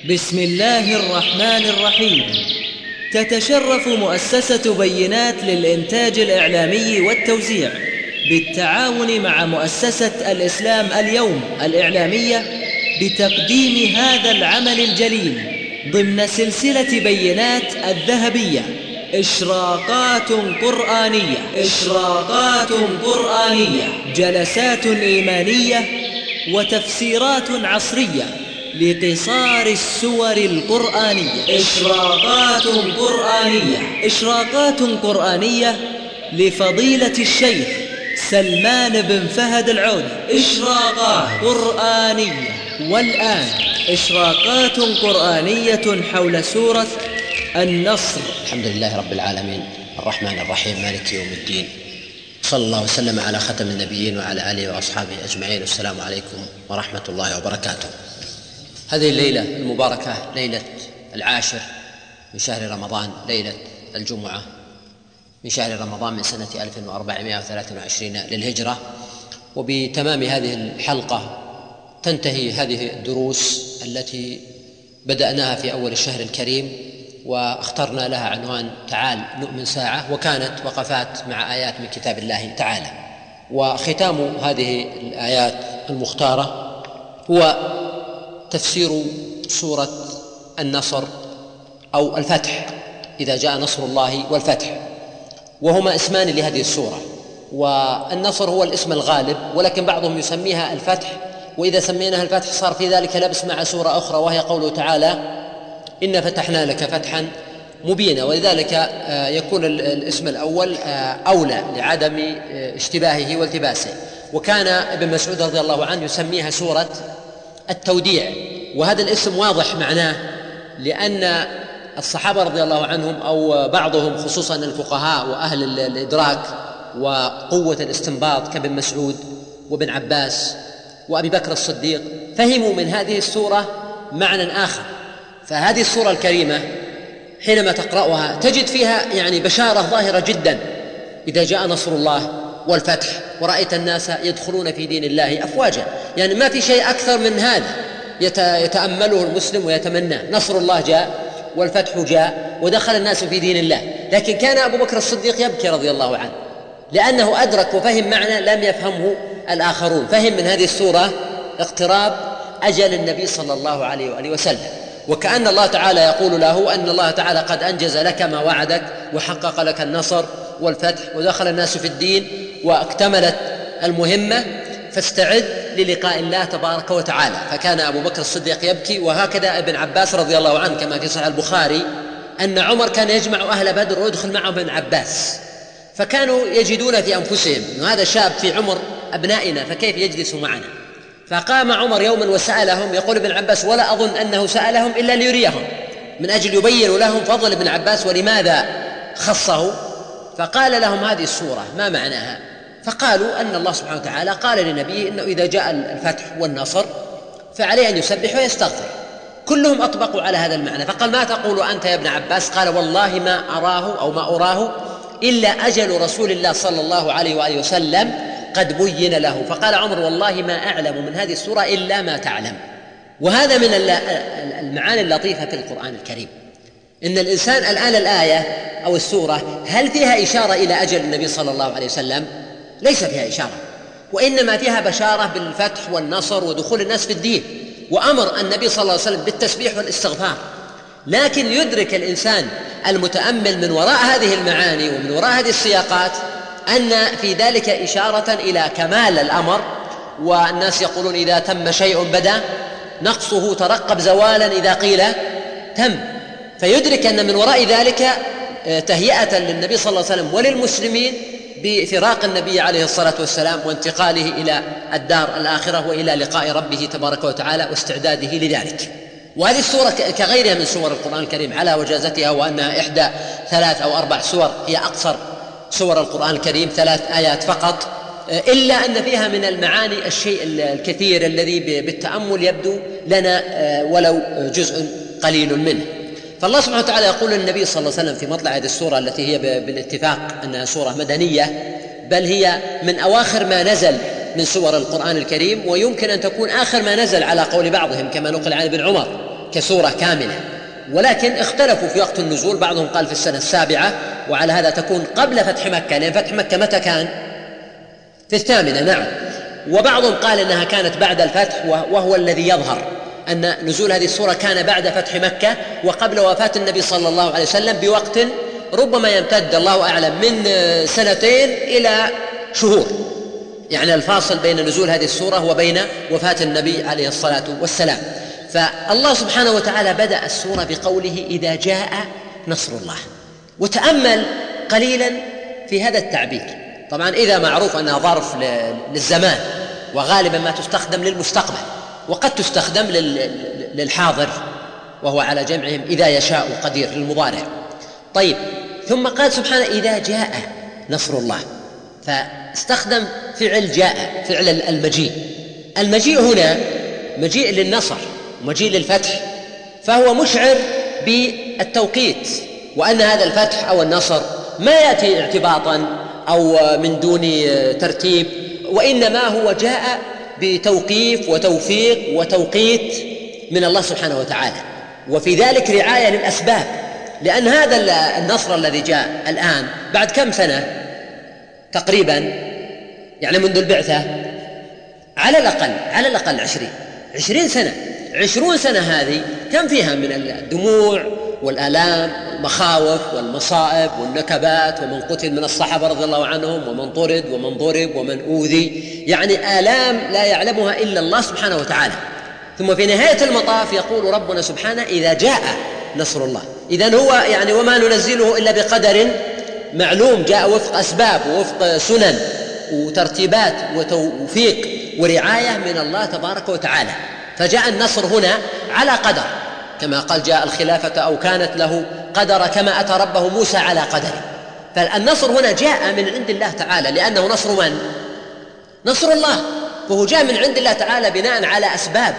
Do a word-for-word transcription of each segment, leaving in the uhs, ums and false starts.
بسم الله الرحمن الرحيم. تتشرف مؤسسة بينات للإنتاج الإعلامي والتوزيع بالتعاون مع مؤسسة الإسلام اليوم الإعلامية بتقديم هذا العمل الجليل ضمن سلسلة بينات الذهبية، إشراقات قرآنية إشراقات قرآنية جلسات إيمانية وتفسيرات عصرية لقصار السور القرآنية. إشراقات قرآنية إشراقات قرآنية لفضيلة الشيخ سلمان بن فهد العودة. إشراقات قرآنية. والآن إشراقات قرآنية حول سورة النصر. الحمد لله رب العالمين الرحمن الرحيم مالك يوم الدين، صلى الله وسلم على ختم النبيين وعلى آله وأصحابه أجمعين. والسلام عليكم ورحمة الله وبركاته. هذه الليلة المباركة ليلة العاشر من شهر رمضان، ليلة الجمعة من شهر رمضان من سنة ألف وأربعمائة وثلاث وعشرين للهجرة. وبتمام هذه الحلقة تنتهي هذه الدروس التي بدأناها في أول الشهر الكريم، واخترنا لها عنوان تعال نؤمن ساعة، وكانت وقفات مع آيات من كتاب الله تعالى. وختام هذه الآيات المختارة هو تفسير سورة النصر أو الفتح، إذا جاء نصر الله والفتح، وهما اسمان لهذه السورة. والنصر هو الاسم الغالب، ولكن بعضهم يسميها الفتح، وإذا سميناها الفتح صار في ذلك لبس مع سورة أخرى وهي قوله تعالى إن فتحنا لك فتحا مبينا، ولذلك يكون الاسم الأول أولى لعدم اشتباهه والتباسه. وكان ابن مسعود رضي الله عنه يسميها سورة التوديع، وهذا الاسم واضح معناه، لأن الصحابة رضي الله عنهم أو بعضهم خصوصا الفقهاء وأهل الإدراك وقوة الاستنباط كابن مسعود وابن عباس وأبي بكر الصديق فهموا من هذه السورة معنى آخر. فهذه السورة الكريمة حينما تقرأها تجد فيها يعني بشارة ظاهرة جدا، إذا جاء نصر الله والفتح ورأيت الناس يدخلون في دين الله أفواجا. يعني ما في شيء أكثر من هذا يتأمله المسلم ويتمناه. نصر الله جاء والفتح جاء ودخل الناس في دين الله، لكن كان أبو بكر الصديق يبكي رضي الله عنه، لأنه أدرك وفهم معنى لم يفهمه الآخرون. فهم من هذه السورة اقتراب أجل النبي صلى الله عليه وآله وسلم، وكأن الله تعالى يقول له أن الله تعالى قد أنجز لك ما وعدك وحقق لك النصر والفتح ودخل الناس في الدين واكتملت المهمة، فاستعد للقاء الله تبارك وتعالى. فكان أبو بكر الصديق يبكي، وهكذا ابن عباس رضي الله عنه كما في صحيح البخاري أن عمر كان يجمع أهل بدر ويدخل معهم ابن عباس، فكانوا يجدون في أنفسهم أن هذا شاب في عمر أبنائنا فكيف يجلس معنا؟ فقام عمر يوما وسألهم، يقول ابن عباس ولا أظن أنه سألهم إلا ليريهم من أجل يبين لهم فضل ابن عباس ولماذا خصه. فقال لهم هذه السورة ما معناها؟ فقالوا أن الله سبحانه وتعالى قال لنبيه إنه إذا جاء الفتح والنصر فعليه أن يسبح ويستغفر. كلهم أطبقوا على هذا المعنى. فقال ما تقول أنت يا ابن عباس؟ قال والله ما أراه أو ما أراه إلا أجل رسول الله صلى الله عليه وآله وسلم قد بين له. فقال عمر والله ما أعلم من هذه السورة إلا ما تعلم. وهذا من المعاني اللطيفة في القرآن الكريم، إن الإنسان الآن الآية أو السورة هل فيها إشارة إلى أجل النبي صلى الله عليه وسلم؟ ليس فيها إشارة، وإنما فيها بشارة بالفتح والنصر ودخول الناس في الدين، وأمر النبي صلى الله عليه وسلم بالتسبيح والاستغفار. لكن يدرك الإنسان المتأمل من وراء هذه المعاني ومن وراء هذه السياقات أن في ذلك إشارة إلى كمال الأمر. والناس يقولون إذا تم شيء بدا نقصه، ترقب زوالا إذا قيل تم. فيدرك أن من وراء ذلك تهيئة للنبي صلى الله عليه وسلم وللمسلمين بفراق النبي عليه الصلاة والسلام وانتقاله إلى الدار الآخرة وإلى لقاء ربه تبارك وتعالى واستعداده لذلك. وهذه السورة كغيرها من سور القرآن الكريم على وجازتها، وأنها إحدى ثلاث أو أربع سور، هي أقصر سور القرآن الكريم ثلاث آيات فقط، إلا أن فيها من المعاني الشيء الكثير الذي بالتأمل يبدو لنا ولو جزء قليل منه. فالله سبحانه وتعالى يقول للنبي صلى الله عليه وسلم في مطلع هذه السورة التي هي بالاتفاق أنها سورة مدنية، بل هي من أواخر ما نزل من سور القرآن الكريم، ويمكن أن تكون آخر ما نزل على قول بعضهم كما نقل عن ابن عمر كسورة كاملة، ولكن اختلفوا في وقت النزول، بعضهم قال في السنة السابعة، وعلى هذا تكون قبل فتح مكة، لأن فتح مكة متى كان؟ في الثامنة، نعم. وبعضهم قال إنها كانت بعد الفتح، وهو الذي يظهر أن نزول هذه السورة كان بعد فتح مكة وقبل وفاة النبي صلى الله عليه وسلم بوقت ربما يمتد الله أعلم من سنتين إلى شهور، يعني الفاصل بين نزول هذه السورة وبين وفاة النبي عليه الصلاة والسلام. فالله سبحانه وتعالى بدأ السورة بقوله إذا جاء نصر الله. وتأمل قليلا في هذا التعبير. طبعا إذا معروف أنها ظرف للزمان، وغالبا ما تستخدم للمستقبل، وقد تستخدم للحاضر وهو على جمعهم إذا يشاء قدير للمضارع. طيب، ثم قال سبحانه إذا جاء نصر الله، فاستخدم فعل جاء، فعل المجيء. المجيء هنا مجيء للنصر ومجيء للفتح، فهو مشعر بالتوقيت، وأن هذا الفتح أو النصر ما يأتي اعتباطا أو من دون ترتيب، وإنما هو جاء بتوقيف وتوفيق وتوقيت من الله سبحانه وتعالى، وفي ذلك رعاية للأسباب. لأن هذا النصر الذي جاء الآن بعد كم سنة تقريبا، يعني منذ البعثة على الأقل على الأقل عشرين عشرين سنة. عشرون سنة هذه كم فيها من الدموع والآلام والمخاوف والمصائب والنكبات، ومن قتل من الصحابة رضي الله عنهم، ومن طرد ومن ضرب ومن أوذي، يعني آلام لا يعلمها إلا الله سبحانه وتعالى. ثم في نهاية المطاف يقول ربنا سبحانه إذا جاء نصر الله. إذن هو يعني وما ننزله إلا بقدر معلوم، جاء وفق أسباب ووفق سنن وترتيبات وتوفيق ورعاية من الله تبارك وتعالى. فجاء النصر هنا على قدر، كما قال جاء الخلافة أو كانت له قدر كما أتى ربه موسى على قدره. فالنصر هنا جاء من عند الله تعالى، لأنه نصر من؟ نصر الله. فهو جاء من عند الله تعالى بناء على أسباب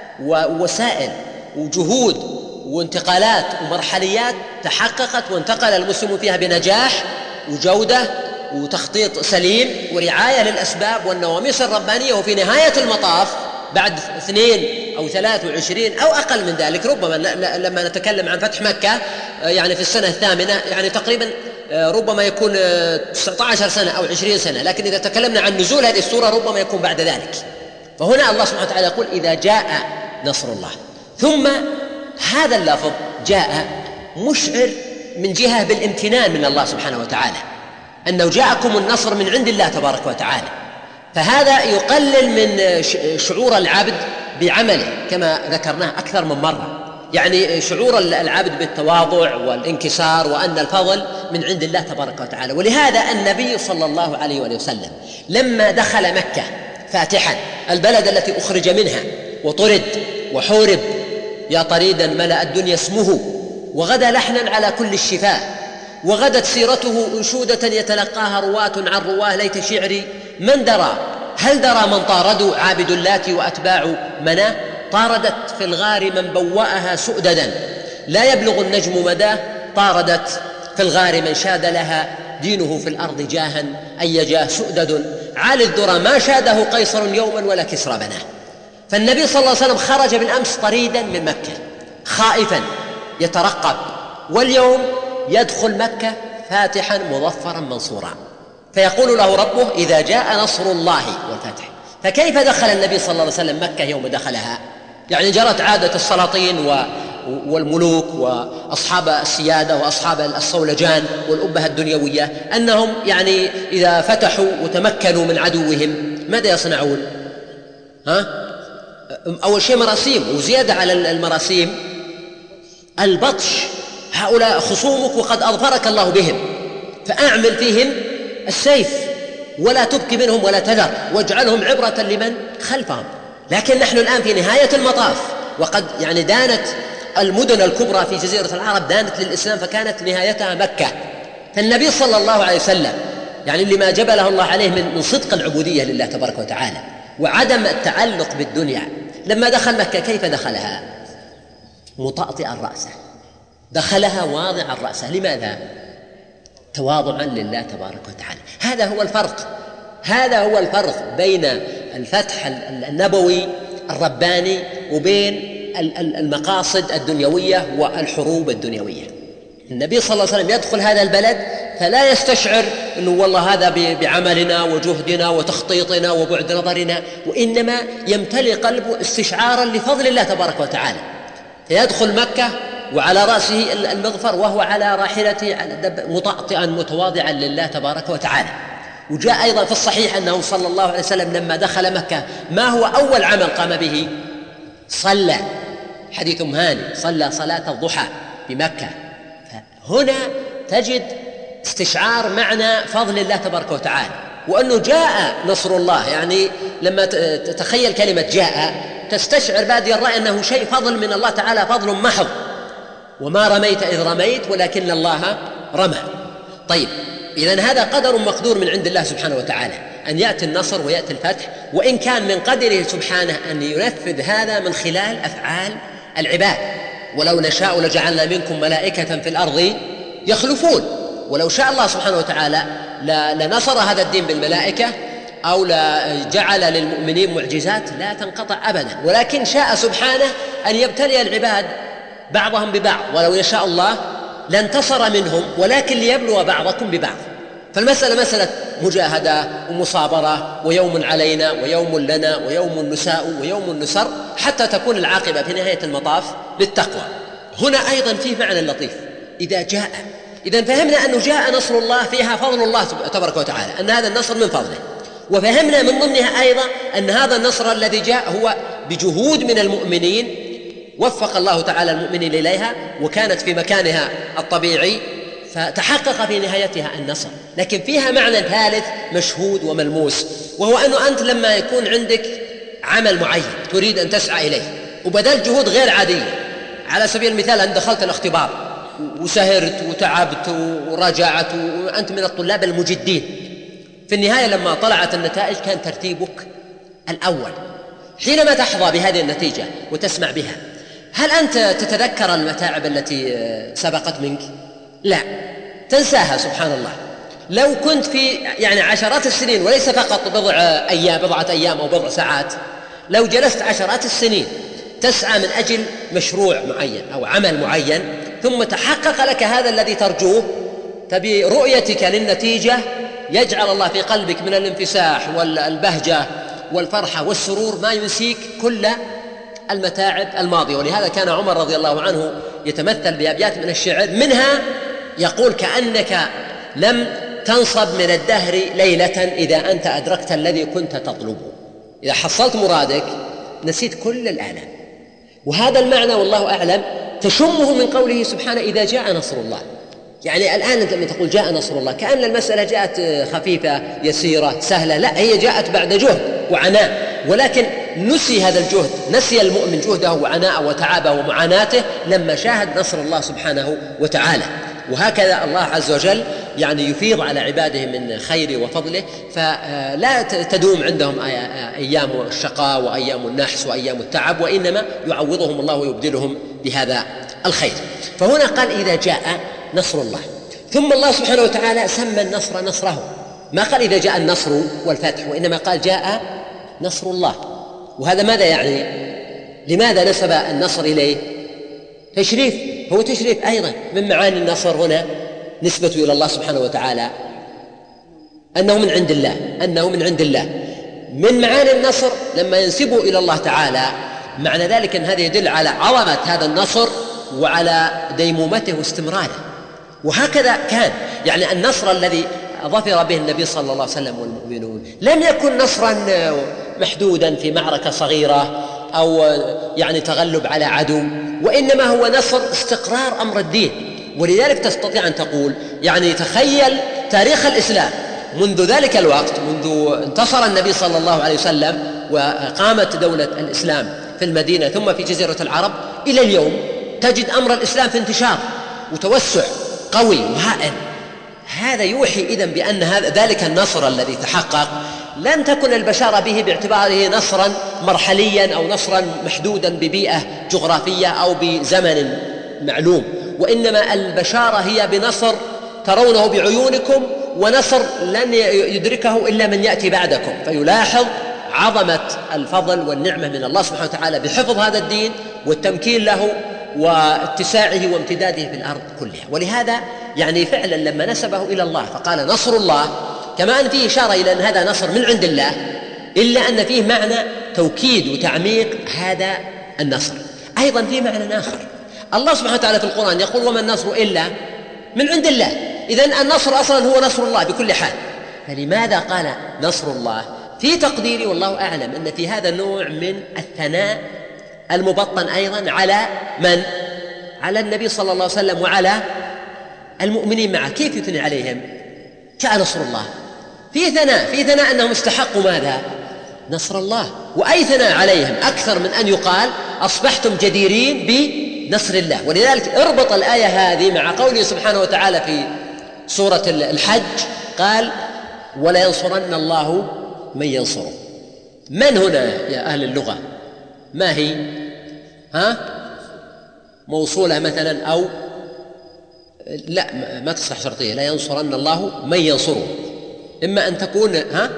ووسائل وجهود وانتقالات ومرحليات تحققت وانتقل المسلم فيها بنجاح وجودة وتخطيط سليم ورعاية للأسباب والنواميس الربانية. وفي نهاية المطاف بعد اثنين أو ثلاث وعشرين أو أقل من ذلك، ربما لما نتكلم عن فتح مكة يعني في السنة الثامنة، يعني تقريبا ربما يكون تسعة عشر سنة أو عشرين سنة، لكن إذا تكلمنا عن نزول هذه السورة ربما يكون بعد ذلك. فهنا الله سبحانه وتعالى يقول إذا جاء نصر الله. ثم هذا اللفظ جاء مشعر من جهة بالامتنان من الله سبحانه وتعالى، أنه جاءكم النصر من عند الله تبارك وتعالى. فهذا يقلل من شعور العبد بعمله كما ذكرناه أكثر من مرة، يعني شعور العبد بالتواضع والانكسار وأن الفضل من عند الله تبارك وتعالى. ولهذا النبي صلى الله عليه وسلم لما دخل مكة فاتحا، البلد التي أخرج منها وطرد وحورب، يا طريدا ملأ الدنيا اسمه وغدا لحنا على كل الشفاء، وغدت سيرته أنشودة يتلقاها رواة عن رواه، ليت شعري من درى هل درى من طاردوا عابد اللات وأتباع مناه، طاردت في الغار من بوأها سؤددا لا يبلغ النجم مداه، طاردت في الغار من شاد لها دينه في الأرض جاها أي جاه سؤدد، عالي الذرى ما شاده قيصر يوما ولا كسرى بناه. فالنبي صلى الله عليه وسلم خرج بالأمس طريدا من مكة خائفا يترقب، واليوم يدخل مكة فاتحا مظفرا منصورا، فيقول له ربه إذا جاء نصر الله والفتح. فكيف دخل النبي صلى الله عليه وسلم مكة يوم دخلها؟ يعني جرت عادة السلاطين والملوك وأصحاب السيادة وأصحاب الصولجان والأبهة الدنيوية أنهم يعني إذا فتحوا وتمكنوا من عدوهم ماذا يصنعون؟ ها؟ أول شيء مراسيم، وزيادة على المراسيم البطش. هؤلاء خصومك وقد أظفرك الله بهم، فأعمل فيهم السيف ولا تبكي منهم ولا تذر، واجعلهم عبرة لمن خلفهم. لكن نحن الآن في نهاية المطاف، وقد يعني دانت المدن الكبرى في جزيرة العرب دانت للإسلام، فكانت نهايتها مكة. فالنبي صلى الله عليه وسلم يعني لما جبله الله عليه من صدق العبودية لله تبارك وتعالى وعدم التعلق بالدنيا، لما دخل مكة كيف دخلها؟ مطأطئا رأسه، دخلها واضعا رأسه. لماذا؟ تواضعا لله تبارك وتعالى. هذا هو الفرق، هذا هو الفرق بين الفتح النبوي الرباني وبين بالمقاصد الدنيوية والحروب الدنيوية. النبي صلى الله عليه وسلم يدخل هذا البلد فلا يستشعر أنه والله هذا بعملنا وجهدنا وتخطيطنا وبعد نظرنا، وإنما يمتلئ قلبه استشعارا لفضل الله تبارك وتعالى، فيدخل مكة وعلى رأسه المغفر وهو على راحلته مطأطئا متواضعا لله تبارك وتعالى. وجاء أيضا في الصحيح أنه صلى الله عليه وسلم لما دخل مكة ما هو أول عمل قام به؟ صلى، حديث هاني، صلى صلاة الضحى بمكة. فهنا تجد استشعار معنى فضل الله تبارك وتعالى، وأنه جاء نصر الله. يعني لما تتخيل كلمة جاء تستشعر بادي الرأي أنه شيء فضل من الله تعالى، فضل محض، وما رميت إذ رميت ولكن الله رمى. طيب، إذن هذا قدر مقدور من عند الله سبحانه وتعالى أن يأتي النصر ويأتي الفتح، وإن كان من قدره سبحانه أن ينفذ هذا من خلال أفعال العباد. ولو نشاء لجعلنا منكم ملائكة في الأرض يخلفون، ولو شاء الله سبحانه وتعالى لنصر هذا الدين بالملائكة أو لجعل للمؤمنين معجزات لا تنقطع أبدا، ولكن شاء سبحانه أن يبتلي العباد بعضهم ببعض، ولو يشاء الله لانتصر منهم، ولكن ليبلو بعضكم ببعض. فالمسألة مسألة مجاهدة ومصابرة، ويوم علينا ويوم لنا ويوم نساء ويوم نسر، حتى تكون العاقبة في نهاية المطاف للتقوى. هنا أيضا فيه معنى لطيف، إذا جاء، إذا فهمنا أنه جاء نصر الله فيها فضل الله تبارك وتعالى، أن هذا النصر من فضله، وفهمنا من ضمنها أيضا أن هذا النصر الذي جاء هو بجهود من المؤمنين وفق الله تعالى المؤمنين إليها، وكانت في مكانها الطبيعي، فتحقق في نهايتها النصر. لكن فيها معنى ثالث مشهود وملموس، وهو أنه أنت لما يكون عندك عمل معين تريد أن تسعى إليه وبذلت جهود غير عادية، على سبيل المثال أن دخلت الاختبار وسهرت وتعبت ورجعت وأنت من الطلاب المجدين، في النهاية لما طلعت النتائج كان ترتيبك الأول. حينما تحظى بهذه النتيجة وتسمع بها، هل أنت تتذكر المتاعب التي سبقت منك؟ لا، تنساها سبحان الله. لو كنت في يعني عشرات السنين وليس فقط بضع أيام بضعة أيام أو بضع ساعات، لو جلست عشرات السنين تسعى من أجل مشروع معين أو عمل معين، ثم تحقق لك هذا الذي ترجوه، فبرؤيتك للنتيجة يجعل الله في قلبك من الانفساح والبهجة والفرحة والسرور ما ينسيك كل المتاعب الماضية. ولهذا كان عمر رضي الله عنه يتمثل بأبيات من الشعر، منها يقول: كأنك لم تنصب من الدهر ليلة إذا أنت أدركت الذي كنت تطلبه. إذا حصلت مرادك نسيت كل الآلام. وهذا المعنى والله أعلم تشمه من قوله سبحانه: إذا جاء نصر الله. يعني الآن أنت لما تقول جاء نصر الله كأن المسألة جاءت خفيفة يسيرة سهلة، لا، هي جاءت بعد جهد وعناء، ولكن نسي هذا الجهد، نسي المؤمن جهده وعناءه وتعبه ومعاناته لما شاهد نصر الله سبحانه وتعالى. وهكذا الله عز وجل يعني يفيض على عباده من خيره وفضله، فلا تدوم عندهم أيام الشقاء وأيام النحس وأيام التعب، وإنما يعوضهم الله ويبدلهم بهذا الخير. فهنا قال: إذا جاء نصر الله. ثم الله سبحانه وتعالى سمى النصر نصره، ما قال إذا جاء النصر والفتح، وإنما قال جاء نصر الله. وهذا ماذا يعني؟ لماذا نسب النصر إليه؟ تشريف، هو تشريف أيضا من معاني النصر هنا نسبة إلى الله سبحانه وتعالى، أنه من عند الله، أنه من عند الله. من معاني النصر لما ينسبه إلى الله تعالى، معنى ذلك أن هذا يدل على عظمة هذا النصر وعلى ديمومته واستمراره. وهكذا كان، يعني النصر الذي ظفر به النبي صلى الله عليه وسلم والمؤمنون لم يكن نصرا محدودا في معركة صغيرة أو يعني تغلب على عدو، وإنما هو نصر استقرار أمر الدين. ولذلك تستطيع أن تقول يعني تخيل تاريخ الإسلام منذ ذلك الوقت، منذ انتصر النبي صلى الله عليه وسلم وقامت دولة الإسلام في المدينة ثم في جزيرة العرب إلى اليوم، تجد أمر الإسلام في انتشار وتوسع قوي وهائل. هذا يوحي إذن بأن هذا ذلك النصر الذي تحقق لن تكن البشارة به باعتباره نصرا مرحليا أو نصرا محدودا ببيئة جغرافية أو بزمن معلوم، وإنما البشارة هي بنصر ترونه بعيونكم، ونصر لن يدركه إلا من يأتي بعدكم. فيلاحظ عظمة الفضل والنعمة من الله سبحانه وتعالى بحفظ هذا الدين والتمكين له واتساعه وامتداده في الأرض كلها. ولهذا يعني فعلا لما نسبه إلى الله فقال نصر الله، كما أن فيه إشارة إلى أن هذا نصر من عند الله، إلا أن فيه معنى توكيد وتعميق هذا النصر. أيضا فيه معنى آخر، الله سبحانه وتعالى في القرآن يقول وما النصر إلا من عند الله، إذن النصر أصلا هو نصر الله بكل حال. فلماذا قال نصر الله؟ في تقديري والله أعلم أن في هذا النوع من الثناء المبطن أيضا على من؟ على النبي صلى الله عليه وسلم وعلى المؤمنين معه. كيف يثني عليهم؟ جاء نصر الله، في ثناء في ثناء أنهم استحقوا ماذا؟ نصر الله. وأي ثناء عليهم أكثر من أن يقال أصبحتم جديرين بنصر الله. ولذلك اربط الآية هذه مع قوله سبحانه وتعالى في سورة الحج قال ولا ينصرن الله من ينصره. من هنا يا أهل اللغة؟ ما هي؟ ها؟ موصولة مثلا أو لا ما تصلح شرطية، لا ينصرن الله من ينصره، إما أن تكون ها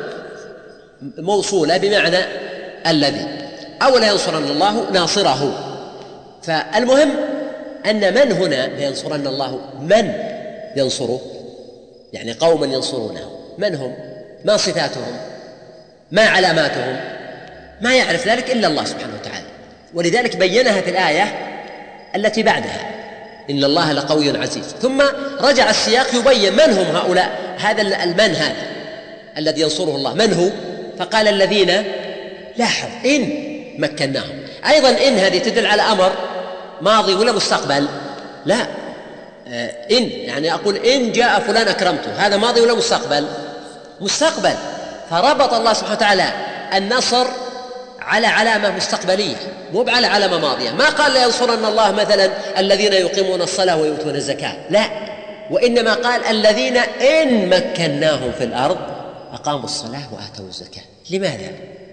موصولة بمعنى الذي، أو لا ينصرن الله ناصره. فالمهم أن من هنا لا ينصرن الله من ينصره، يعني قوما ينصرونه. من هم؟ ما صفاتهم؟ ما علاماتهم؟ ما يعرف ذلك إلا الله سبحانه وتعالى. ولذلك بينها في الآية التي بعدها إن الله لقوي عزيز. ثم رجع السياق يبين من هم هؤلاء، هذا المن هذا الذي ينصره الله من هو؟ فقال الذين لاحظ إن مكناهم. أيضا إن هذه تدل على أمر ماضي ولا مستقبل؟ لا، إن يعني أقول إن جاء فلان أكرمته، هذا ماضي ولا مستقبل؟ مستقبل. فربط الله سبحانه وتعالى النصر على علامة مستقبلية مو على علامة ماضية. ما قال لا ينصرن الله مثلا الذين يقيمون الصلاة ويؤتون الزكاة، لا، وإنما قال الذين إن مكناهم في الأرض أقاموا الصلاة وآتوا الزكاة. لماذا؟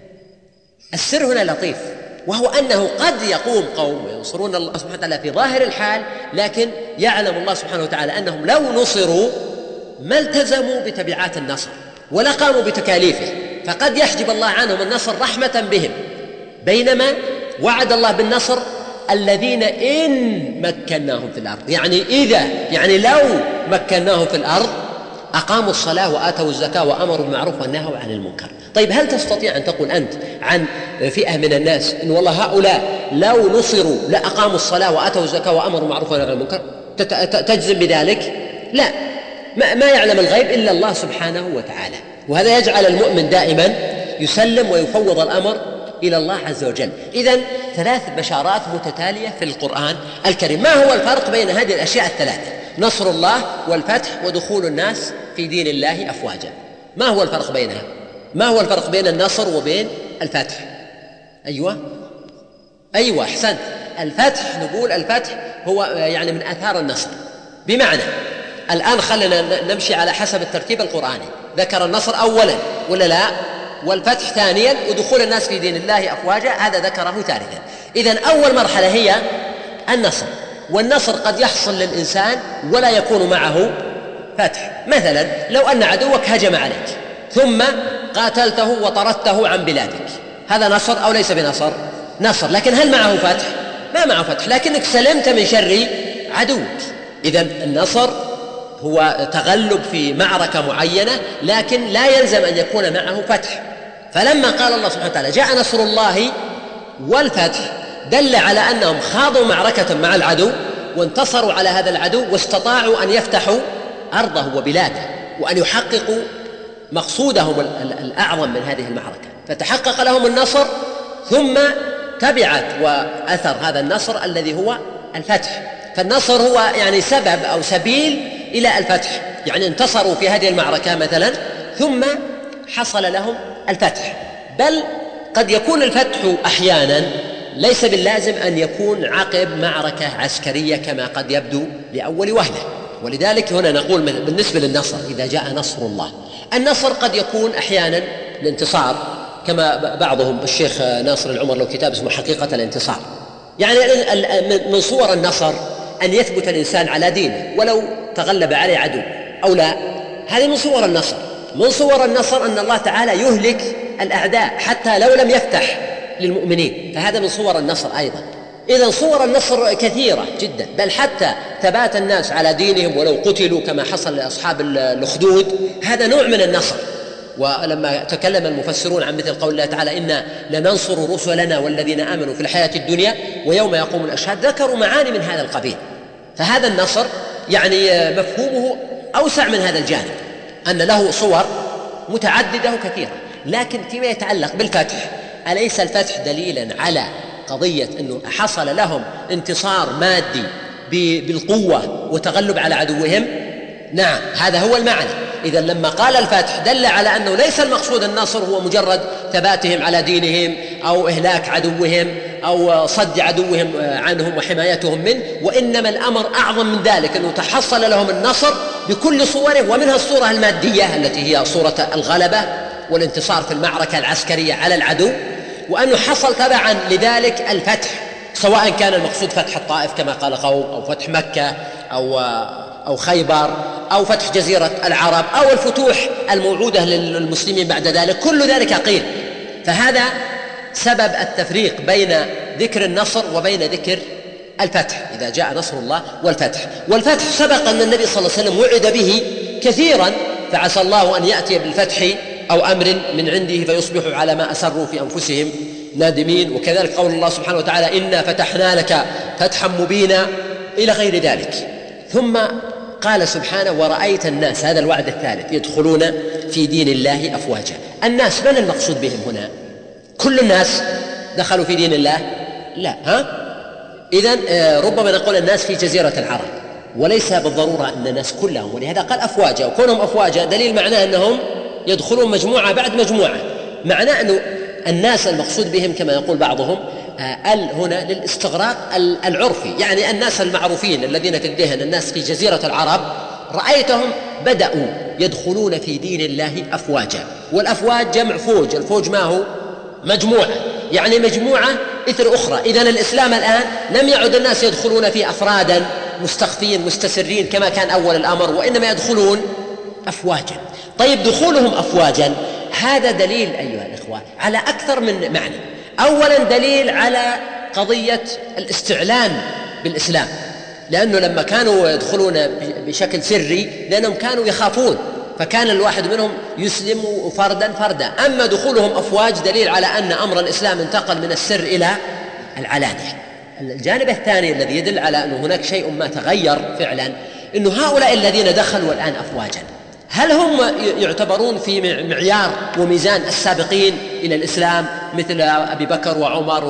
السر هنا لطيف، وهو أنه قد يقوم قوم وينصرون الله سبحانه وتعالى في ظاهر الحال، لكن يعلم الله سبحانه وتعالى أنهم لو نصروا ما التزموا بتبعات النصر ولا قاموا بتكاليفه، فقد يحجب الله عنهم النصر رحمة بهم. بينما وعد الله بالنصر الذين إن مكناهم في الأرض، يعني إذا يعني لو مكناهم في الأرض أقاموا الصلاة وآتوا الزكاة وأمروا بالمعروف ونهوا عن المنكر. طيب هل تستطيع أن تقول أنت عن فئة من الناس إن والله هؤلاء لو نصروا لأقاموا الصلاة وآتوا الزكاة وأمروا بالمعروف ونهوا عن المنكر؟ تجزم بذلك؟ لا، ما يعلم الغيب إلا الله سبحانه وتعالى. وهذا يجعل المؤمن دائما يسلم ويفوض الأمر إلى الله عز وجل. إذن ثلاث بشارات متتالية في القرآن الكريم. ما هو الفرق بين هذه الأشياء الثلاثة؟ نصر الله والفتح ودخول الناس في دين الله أفواجا. ما هو الفرق بينها؟ ما هو الفرق بين النصر وبين الفتح؟ أيوة أيوة أحسنت. الفتح نقول الفتح هو يعني من آثار النصر، بمعنى الآن خلنا نمشي على حسب الترتيب القرآني. ذكر النصر أولا ولا لا؟ والفتح ثانيا، ودخول الناس في دين الله أفواجا هذا ذكره ثالثا. إذن أول مرحلة هي النصر، والنصر قد يحصل للإنسان ولا يكون معه فتح. مثلا لو أن عدوك هجم عليك ثم قاتلته وطردته عن بلادك، هذا نصر أو ليس بنصر؟ نصر. لكن هل معه فتح؟ ما معه فتح، لكنك سلمت من شر عدوك. إذن النصر هو تغلب في معركة معينة، لكن لا يلزم أن يكون معه فتح. فلما قال الله سبحانه وتعالى جاء نصر الله والفتح دل على أنهم خاضوا معركة مع العدو وانتصروا على هذا العدو، واستطاعوا أن يفتحوا أرضه وبلاده وأن يحققوا مقصودهم الأعظم من هذه المعركة، فتحقق لهم النصر. ثم تبعت وأثر هذا النصر الذي هو الفتح. فالنصر هو يعني سبب أو سبيل إلى الفتح، يعني انتصروا في هذه المعركة مثلا ثم حصل لهم الفتح. بل قد يكون الفتح أحيانا ليس باللازم أن يكون عقب معركة عسكرية كما قد يبدو لأول وهلة. ولذلك هنا نقول بالنسبة للنصر إذا جاء نصر الله، النصر قد يكون أحيانا الانتصار، كما بعضهم الشيخ ناصر العمر له كتاب اسمه حقيقة الانتصار، يعني من صور النصر أن يثبت الإنسان على دينه ولو تغلب عليه عدو أو لا، هذه من صور النصر. من صور النصر أن الله تعالى يهلك الأعداء حتى لو لم يفتح للمؤمنين، فهذا من صور النصر أيضا. إذن صور النصر كثيرة جدا، بل حتى ثبات الناس على دينهم ولو قتلوا كما حصل لأصحاب الأخدود، هذا نوع من النصر. ولما تكلم المفسرون عن مثل قول الله تعالى إنا لننصر رسلنا والذين آمنوا في الحياة الدنيا ويوم يقوم الأشهاد، ذكروا معاني من هذا القبيل. فهذا النصر يعني مفهومه أوسع من هذا الجانب، أن له صور متعددة وكثيرة. لكن فيما يتعلق بالفتح، أليس الفتح دليلا على قضية أنه حصل لهم انتصار مادي بالقوة وتغلب على عدوهم؟ نعم، هذا هو المعنى. إذن لما قال الفتح دل على أنه ليس المقصود النصر هو مجرد ثباتهم على دينهم أو إهلاك عدوهم أو صد عدوهم عنهم وحمايتهم منه، وإنما الأمر أعظم من ذلك، أنه تحصل لهم النصر بكل صوره، ومنها الصورة المادية التي هي صورة الغلبة والانتصار في المعركة العسكرية على العدو، وأنه حصل تبعا لذلك الفتح، سواء كان المقصود فتح الطائف كما قال قوم، أو فتح مكة، أو أو خيبر، أو فتح جزيرة العرب، أو الفتوح الموعودة للمسلمين بعد ذلك، كل ذلك قيل. فهذا سبب التفريق بين ذكر النصر وبين ذكر الفتح، إذا جاء نصر الله والفتح. والفتح سبق أن النبي صلى الله عليه وسلم وعد به كثيرا، فعسى الله أن يأتي بالفتح أو أمر من عنده فيصبحوا على ما أسروا في أنفسهم نادمين. وكذلك قول الله سبحانه وتعالى إنا فتحنا لك فتحا مبينا إلى غير ذلك. ثم قال سبحانه ورأيت الناس، هذا الوعد الثالث، يدخلون في دين الله أفواجا. الناس من المقصود بهم هنا؟ كل الناس دخلوا في دين الله؟ لا. ها؟ إذن ربما نقول الناس في جزيرة العرب، وليس بالضرورة أن الناس كلهم، ولهذا قال أفواجا. وكونهم أفواجا دليل معناه أنهم يدخلون مجموعة بعد مجموعة، معناه أن الناس المقصود بهم كما يقول بعضهم ال هنا للاستغراق العرفي، يعني الناس المعروفين الذين في الذهن، الناس في جزيرة العرب رأيتهم بدأوا يدخلون في دين الله أفواجا. والأفواج جمع فوج، الفوج ما هو؟ مجموعة، يعني مجموعة إثر أخرى. إذن الإسلام الآن لم يعد الناس يدخلون في أفرادا مستخفين مستسرين كما كان أول الأمر، وإنما يدخلون أفواجا. طيب، دخولهم أفواجا هذا دليل أيها الإخوة على أكثر من معنى. أولا دليل على قضية الاستعلان بالإسلام، لأنه لما كانوا يدخلون بشكل سري لأنهم كانوا يخافون، فكان الواحد منهم يسلم فردا فردا. أما دخولهم أفواج دليل على أن أمر الإسلام انتقل من السر إلى العلانية. الجانب الثاني الذي يدل على أن هناك شيء ما تغير فعلا، أن هؤلاء الذين دخلوا الآن أفواجا هل هم يعتبرون في معيار وميزان السابقين إلى الإسلام مثل أبي بكر وعمر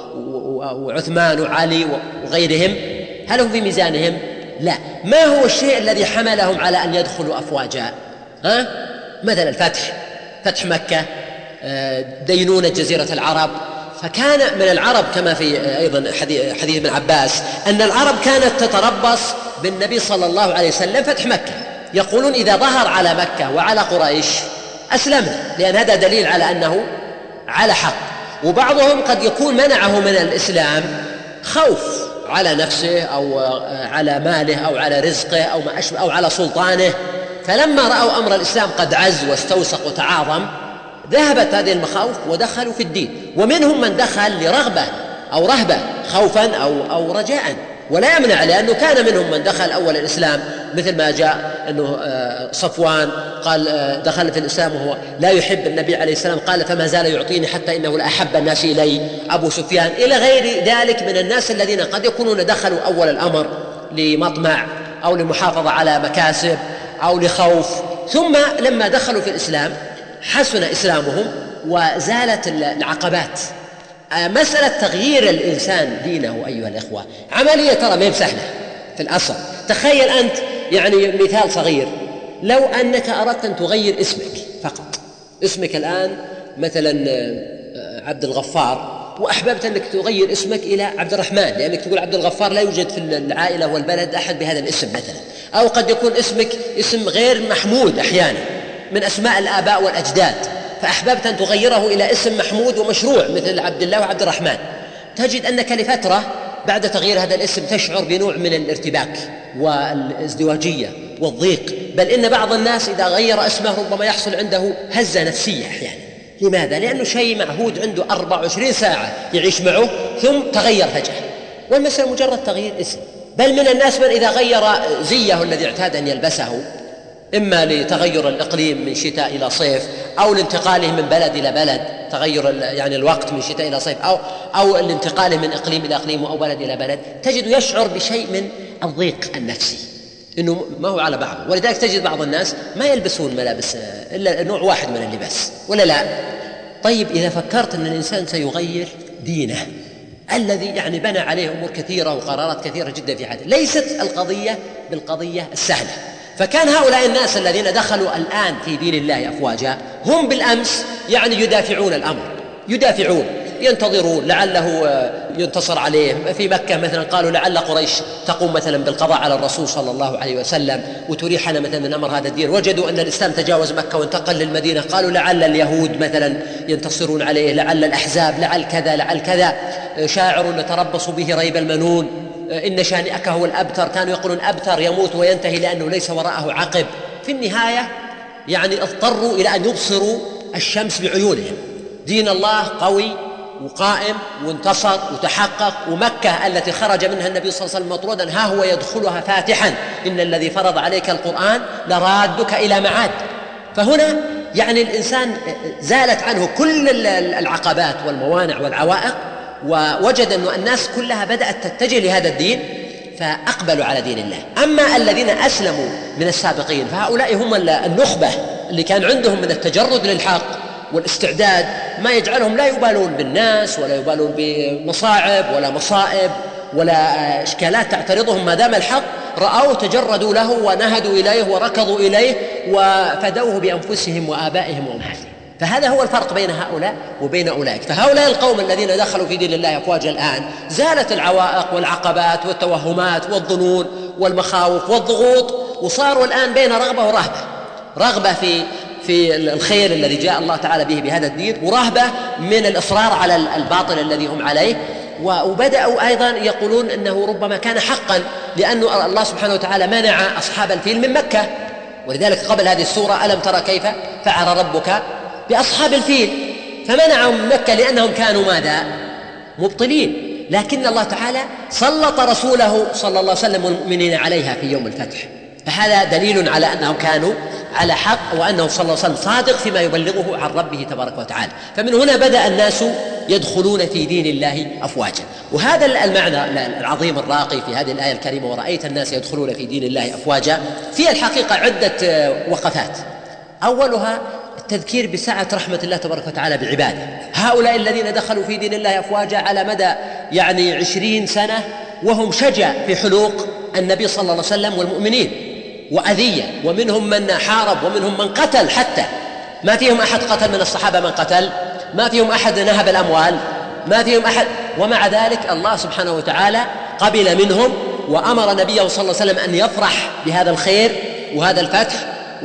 وعثمان وعلي وغيرهم؟ هل هم في ميزانهم؟ لا. ما هو الشيء الذي حملهم على أن يدخلوا أفواجا؟ ها؟ مثل الفتح، فتح مكة، دينونة جزيرة العرب. فكان من العرب كما في أيضا حديث ابن عباس أن العرب كانت تتربص بالنبي صلى الله عليه وسلم فتح مكة، يقولون إذا ظهر على مكة وعلى قريش أسلمنا، لأن هذا دليل على أنه على حق. وبعضهم قد يكون منعه من الإسلام خوف على نفسه أو على ماله أو على رزقه أو ما أشبه أو على سلطانه، فلما رأوا أمر الإسلام قد عز واستوسق وتعاظم ذهبت هذه المخاوف ودخلوا في الدين. ومنهم من دخل لرغبة أو رهبة، خوفا أو, أو رجاء، ولا يمنع، لأنه كان منهم من دخل أول الإسلام مثل ما جاء أنه صفوان قال دخل في الإسلام وهو لا يحب النبي عليه السلام، قال فما زال يعطيني حتى إنه لأحب الناس إلي أبو سفيان، إلى غير ذلك من الناس الذين قد يكونون دخلوا أول الأمر لمطمع أو لمحافظة على مكاسب أو لخوف، ثم لما دخلوا في الإسلام حسن إسلامهم وزالت العقبات. مسألة تغيير الإنسان دينه أيها الإخوة عملية ترى ما هي سهلة في الأصل. تخيل أنت، يعني مثال صغير، لو أنك أردت أن تغير اسمك فقط، اسمك الآن مثلا عبد الغفار، وأحببت أنك تغير اسمك إلى عبد الرحمن، لأنك تقول عبد الغفار لا يوجد في العائلة والبلد أحد بهذا الاسم مثلا، أو قد يكون اسمك اسم غير محمود أحيانا من أسماء الآباء والأجداد، فأحببت أن تغيره إلى اسم محمود ومشروع مثل عبد الله وعبد الرحمن، تجد أنك لفترة بعد تغيير هذا الاسم تشعر بنوع من الارتباك والازدواجية والضيق، بل إن بعض الناس إذا غير اسمه ربما يحصل عنده هزة نفسية أحيانا، لماذا؟ لأنه شيء معهود عنده أربع وعشرين ساعة يعيش معه ثم تغير فجأة، والمسألة مجرد تغيير اسم. بل من الناس من إذا غير زيه الذي اعتاد أن يلبسه، إما لتغير الإقليم من شتاء إلى صيف، أو لانتقاله من بلد إلى بلد، تغير يعني الوقت من شتاء إلى صيف، أو أو الانتقال من إقليم إلى إقليم أو بلد إلى بلد، تجد يشعر بشيء من الضيق النفسي، إنه ما هو على بعض. ولذلك تجد بعض الناس ما يلبسون ملابس إلا نوع واحد من اللباس، ولا لا؟ طيب إذا فكرت أن الإنسان سيغير دينه الذي يعني بنى عليه أمور كثيرة وقرارات كثيرة جدا في حياته، ليست القضية بالقضية السهلة. فكان هؤلاء الناس الذين دخلوا الآن في دين الله أفواجا هم بالأمس يعني يدافعون الأمر، يدافعون، ينتظرون لعله ينتصر عليه. في مكة مثلا قالوا لعل قريش تقوم مثلا بالقضاء على الرسول صلى الله عليه وسلم وتريحنا مثلا من أمر هذا الدين. وجدوا أن الإسلام تجاوز مكة وانتقل للمدينة، قالوا لعل اليهود مثلا ينتصرون عليه، لعل الأحزاب، لعل كذا لعل كذا. شاعر نتربص به ريب المنون، إن شانئك هو الأبتر. كانوا يقولون أبتر يموت وينتهي لأنه ليس وراءه عقب. في النهاية يعني اضطروا إلى أن يبصروا الشمس بعيونهم. دين الله قوي وقائم وانتصر وتحقق، ومكة التي خرج منها النبي صلى الله عليه وسلم مطرودا ها هو يدخلها فاتحا، إن الذي فرض عليك القرآن لرادك إلى معاد. فهنا يعني الإنسان زالت عنه كل العقبات والموانع والعوائق، ووجد أن الناس كلها بدأت تتجه لهذا الدين فأقبلوا على دين الله. أما الذين أسلموا من السابقين فهؤلاء هم النخبة اللي كان عندهم من التجرد للحق والاستعداد ما يجعلهم لا يبالون بالناس ولا يبالون بمصاعب ولا مصائب ولا إشكالات تعترضهم، ما دام الحق رأوه تجردوا له ونهدوا إليه وركضوا إليه وفدوه بأنفسهم وآبائهم وأمهاتهم. فهذا هو الفرق بين هؤلاء وبين أولئك. فهؤلاء القوم الذين دخلوا في دين الله أفواجا الآن زالت العوائق والعقبات والتوهمات والظنون والمخاوف والضغوط، وصاروا الآن بين رغبة ورهبة، رغبة في في الخير الذي جاء الله تعالى به بهذا الدين، ورهبة من الإصرار على الباطل الذي هم عليه. وبدأوا أيضا يقولون أنه ربما كان حقا، لأن الله سبحانه وتعالى منع أصحاب الفيل من مكة. ولذلك قبل هذه السورة ألم ترى كيف فعل ربك بأصحاب الفيل، فمنعهم من مكة لأنهم كانوا ماذا؟ مبطلين. لكن الله تعالى سلط رسوله صلى الله عليه وسلم والمؤمنين عليها في يوم الفتح، فهذا دليل على أنهم كانوا على حق، وأنه صلى الله عليه وسلم صادق فيما يبلغه عن ربه تبارك وتعالى. فمن هنا بدأ الناس يدخلون في دين الله أفواجا. وهذا المعنى العظيم الراقي في هذه الآية الكريمة ورأيت الناس يدخلون في دين الله أفواجا في الحقيقة عدة وقفات. أولها التذكير بسعة رحمة الله تبارك وتعالى بعباده. هؤلاء الذين دخلوا في دين الله أفواجا على مدى يعني عشرين سنة وهم شجع في حلوق النبي صلى الله عليه وسلم والمؤمنين وأذية، ومنهم من حارب ومنهم من قتل، حتى ما فيهم أحد قتل من الصحابة من قتل، ما فيهم أحد نهب الأموال، ما فيهم أحد. ومع ذلك الله سبحانه وتعالى قبل منهم وأمر نبيه صلى الله عليه وسلم أن يفرح بهذا الخير وهذا الفتح،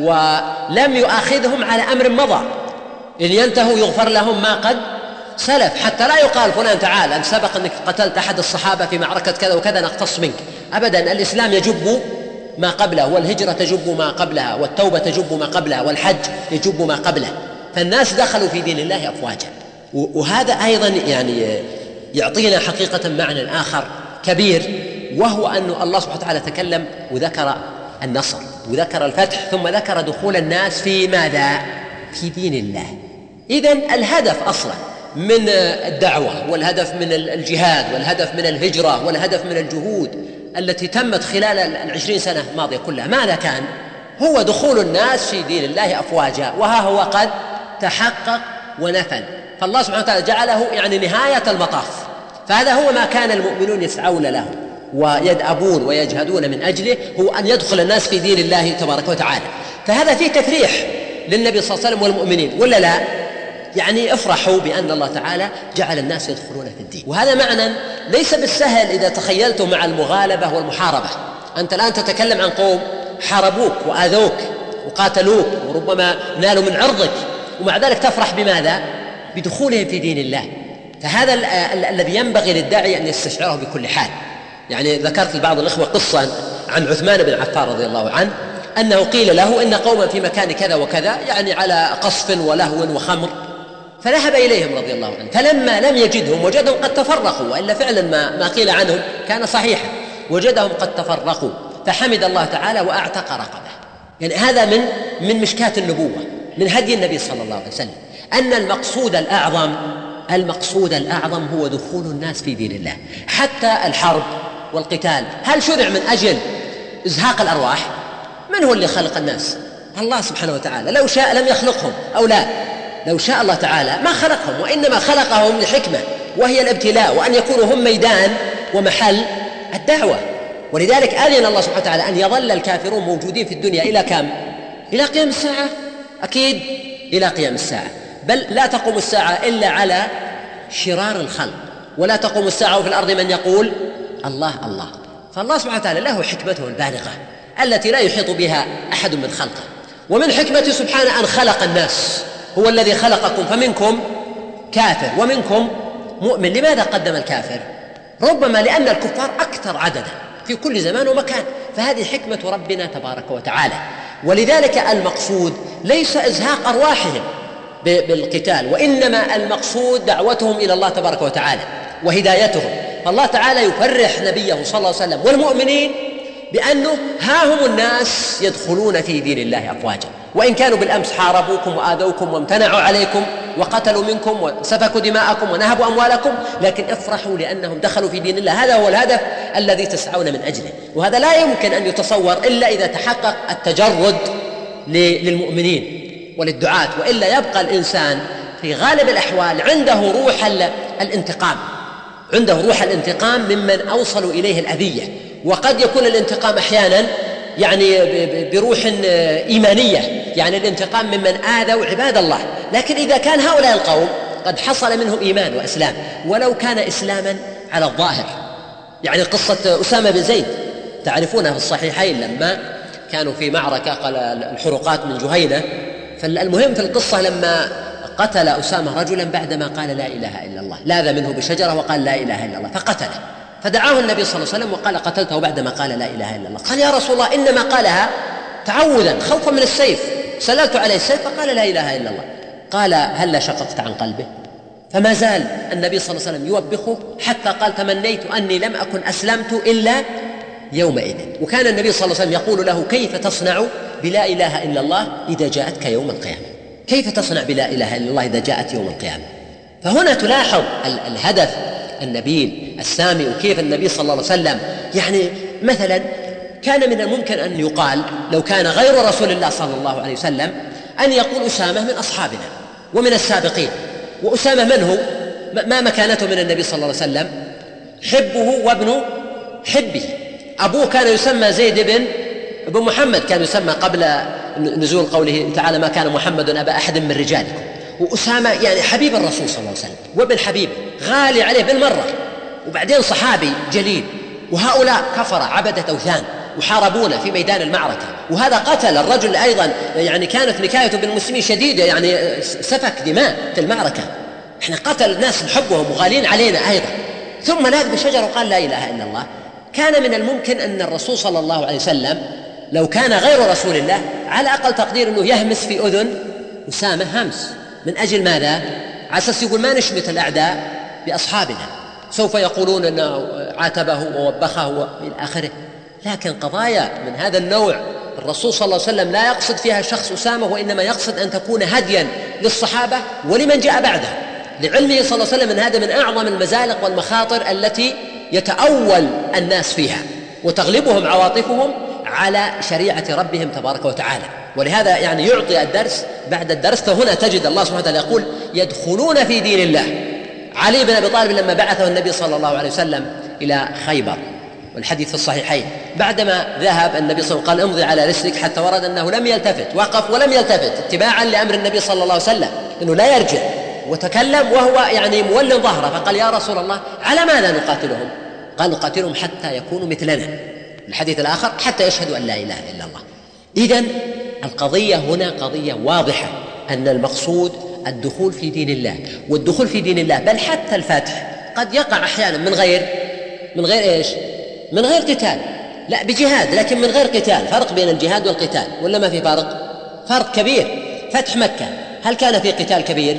ولم يؤاخذهم على أمر مضى. إن ينتهوا يغفر لهم ما قد سلف، حتى لا يقال فلان تعال أن سبق أنك قتلت أحد الصحابة في معركة كذا وكذا نقتص منك. أبدا، الإسلام يجب ما قبله، والهجرة تجب ما قبلها، والتوبة تجب ما قبلها، والحج يجب ما قبله. فالناس دخلوا في دين الله أفواجا. وهذا أيضا يعني يعطينا حقيقة معنى آخر كبير، وهو أن الله سبحانه وتعالى تكلم وذكر النصر وذكر الفتح، ثم ذكر دخول الناس في ماذا؟ في دين الله. إذن الهدف أصلا من الدعوة والهدف من الجهاد والهدف من الهجرة والهدف من الجهود التي تمت خلال العشرين سنة الماضية كلها ماذا كان؟ هو دخول الناس في دين الله أفواجا، وها هو قد تحقق ونفل. فالله سبحانه وتعالى جعله يعني نهاية المطاف. فهذا هو ما كان المؤمنون يسعون له ويدأبون ويجهدون من أجله، هو أن يدخل الناس في دين الله تبارك وتعالى. فهذا فيه تفريح للنبي صلى الله عليه وسلم والمؤمنين، ولا لا؟ يعني افرحوا بأن الله تعالى جعل الناس يدخلون في الدين. وهذا معنى ليس بالسهل إذا تخيلته مع المغالبة والمحاربة. أنت الآن تتكلم عن قوم حاربوك وآذوك وقاتلوك وربما نالوا من عرضك، ومع ذلك تفرح بماذا؟ بدخولهم في دين الله. فهذا ال ال الذي ينبغي للداعي أن يستشعره بكل حال. يعني ذكرت لبعض الإخوة قصة عن عثمان بن عفان رضي الله عنه، أنه قيل له إن قوما في مكان كذا وكذا يعني على قصف ولهو وخمر، فذهب إليهم رضي الله عنه، فلما لم يجدهم وجدهم قد تفرقوا، وإلا فعلا ما, ما قيل عنهم كان صحيحا، وجدهم قد تفرقوا، فحمد الله تعالى وأعتق رقبه. يعني هذا من من مشكات النبوة، من هدي النبي صلى الله عليه وسلم، أن المقصود الأعظم المقصود الأعظم هو دخول الناس في دين الله. حتى الحرب والقتال هل شرع من أجل إزهاق الأرواح؟ من هو اللي خلق الناس؟ الله سبحانه وتعالى. لو شاء لم يخلقهم أو لا، لو شاء الله تعالى ما خلقهم، وإنما خلقهم لحكمة، وهي الابتلاء، وأن يكونوا هم ميدان ومحل الدعوة. ولذلك أذن الله سبحانه وتعالى أن يظل الكافرون موجودين في الدنيا إلى كم؟ إلى قيام الساعة، أكيد إلى قيام الساعة. بل لا تقوم الساعة إلا على شرار الخلق، ولا تقوم الساعة في الأرض من يقول الله الله. فالله سبحانه وتعالى له حكمته البالغة التي لا يحيط بها أحد من خلقه. ومن حكمته سبحانه أن خلق الناس، هو الذي خلقكم فمنكم كافر ومنكم مؤمن. لماذا قدم الكافر؟ ربما لأن الكفار أكثر عددا في كل زمان ومكان، فهذه حكمة ربنا تبارك وتعالى. ولذلك المقصود ليس إزهاق أرواحهم بالقتال، وإنما المقصود دعوتهم إلى الله تبارك وتعالى وهدايتهم. فالله تعالى يفرح نبيه صلى الله عليه وسلم والمؤمنين بأنه ها هم الناس يدخلون في دين الله أفواجا، وإن كانوا بالأمس حاربوكم وآذوكم وامتنعوا عليكم وقتلوا منكم وسفكوا دماءكم ونهبوا أموالكم، لكن افرحوا لأنهم دخلوا في دين الله. هذا هو الهدف الذي تسعون من أجله، وهذا لا يمكن أن يتصور إلا إذا تحقق التجرد للمؤمنين وللدعاة، وإلا يبقى الإنسان في غالب الأحوال عنده روح الانتقام، عنده روح الانتقام ممن أوصلوا إليه الأذية. وقد يكون الانتقام أحيانا يعني بروح إيمانية، يعني الانتقام ممن آذوا عباد الله. لكن إذا كان هؤلاء القوم قد حصل منهم إيمان وإسلام، ولو كان إسلاما على الظاهر، يعني قصة أسامة بن زيد تعرفونها في الصحيحين لما كانوا في معركة قال الحرقات من جهينة. فالمهم في القصة لما قتل أسامة رجلا بعدما قال لا إله إلا الله، لاذ منه بشجرة وقال لا إله إلا الله فقتله، فدعاه النبي صلى الله عليه وسلم وقال قتلته بعدما قال لا إله إلا الله. قال يا رسول الله إنما قالها تعوذا خوفا من السيف، سللت عليه السيف فقال لا إله إلا الله. قال هل شققت عن قلبه؟ فما زال النبي صلى الله عليه وسلم يوبخه حتى قال تمنيت أني لم أكن أسلمت إلا يومئذ. وكان النبي صلى الله عليه وسلم يقول له كيف تصنع بلا إله إلا الله إذا جاءتك يوم القيامة؟ كيف تصنع بلا إله إلا الله إذا جاءت يوم القيامة؟ فهنا تلاحظ الهدف النبيل السامي، وكيف النبي صلى الله عليه وسلم يعني مثلا كان من الممكن أن يقال لو كان غير رسول الله صلى الله عليه وسلم أن يقول أسامة من أصحابنا ومن السابقين. وأسامة من هو؟ ما مكانته من النبي صلى الله عليه وسلم؟ حبه وابن حبه. أبوه كان يسمى زيد بن بن محمد، كان يسمى قبل نزول قوله تعالى ما كان محمد أبا أحد من رجالكم. وأسامة يعني حبيب الرسول صلى الله عليه وسلم وابن حبيب، غالي عليه بالمرة، وبعدين صحابي جليل. وهؤلاء كفر عبدة أوثان وحاربونا في ميدان المعركة، وهذا قتل الرجل أيضا، يعني كانت نكايته بالمسلمين شديدة، يعني سفك دماء في المعركة. احنا قتل ناس نحبهم وغالين علينا أيضا، ثم لاذ بشجر وقال لا إله إلا الله. كان من الممكن أن الرسول صلى الله عليه وسلم لو كان غير رسول الله على أقل تقدير أنه يهمس في أذن أسامة همس. من أجل ماذا؟ على أساس يقول ما نشمت الأعداء بأصحابنا، سوف يقولون أنه عاتبه ووبخه وإلى آخره. لكن قضايا من هذا النوع الرسول صلى الله عليه وسلم لا يقصد فيها شخص أسامة، وإنما يقصد أن تكون هديا للصحابة ولمن جاء بعده، لعلمه صلى الله عليه وسلم أن هذا من أعظم المزالق والمخاطر التي يتأول الناس فيها وتغلبهم عواطفهم على شريعة ربهم تبارك وتعالى. ولهذا يعني يعطي الدرس بعد الدرس. فهنا تجد الله سبحانه وتعالى يقول يدخلون في دين الله. علي بن أبي طالب لما بعثه النبي صلى الله عليه وسلم إلى خيبر، والحديث في الصحيحين، بعدما ذهب النبي صلى الله عليه وسلم قال امضي على رسلك، حتى ورد أنه لم يلتفت، وقف ولم يلتفت اتباعا لأمر النبي صلى الله عليه وسلم أنه لا يرجع، وتكلم وهو يعني مول ظهره، فقال يا رسول الله على ماذا نقاتلهم؟ قال نقاتلهم حتى يكونوا مثلنا. الحديث الآخر حتى يشهدوا أن لا إله إلا الله. إذن القضية هنا قضية واضحة، أن المقصود الدخول في دين الله، والدخول في دين الله بل حتى الفتح قد يقع أحيانا من غير من غير إيش؟ من غير قتال، لا بجهاد، لكن من غير قتال. فرق بين الجهاد والقتال ولا ما في فرق؟ فرق كبير. فتح مكة هل كان في قتال كبير؟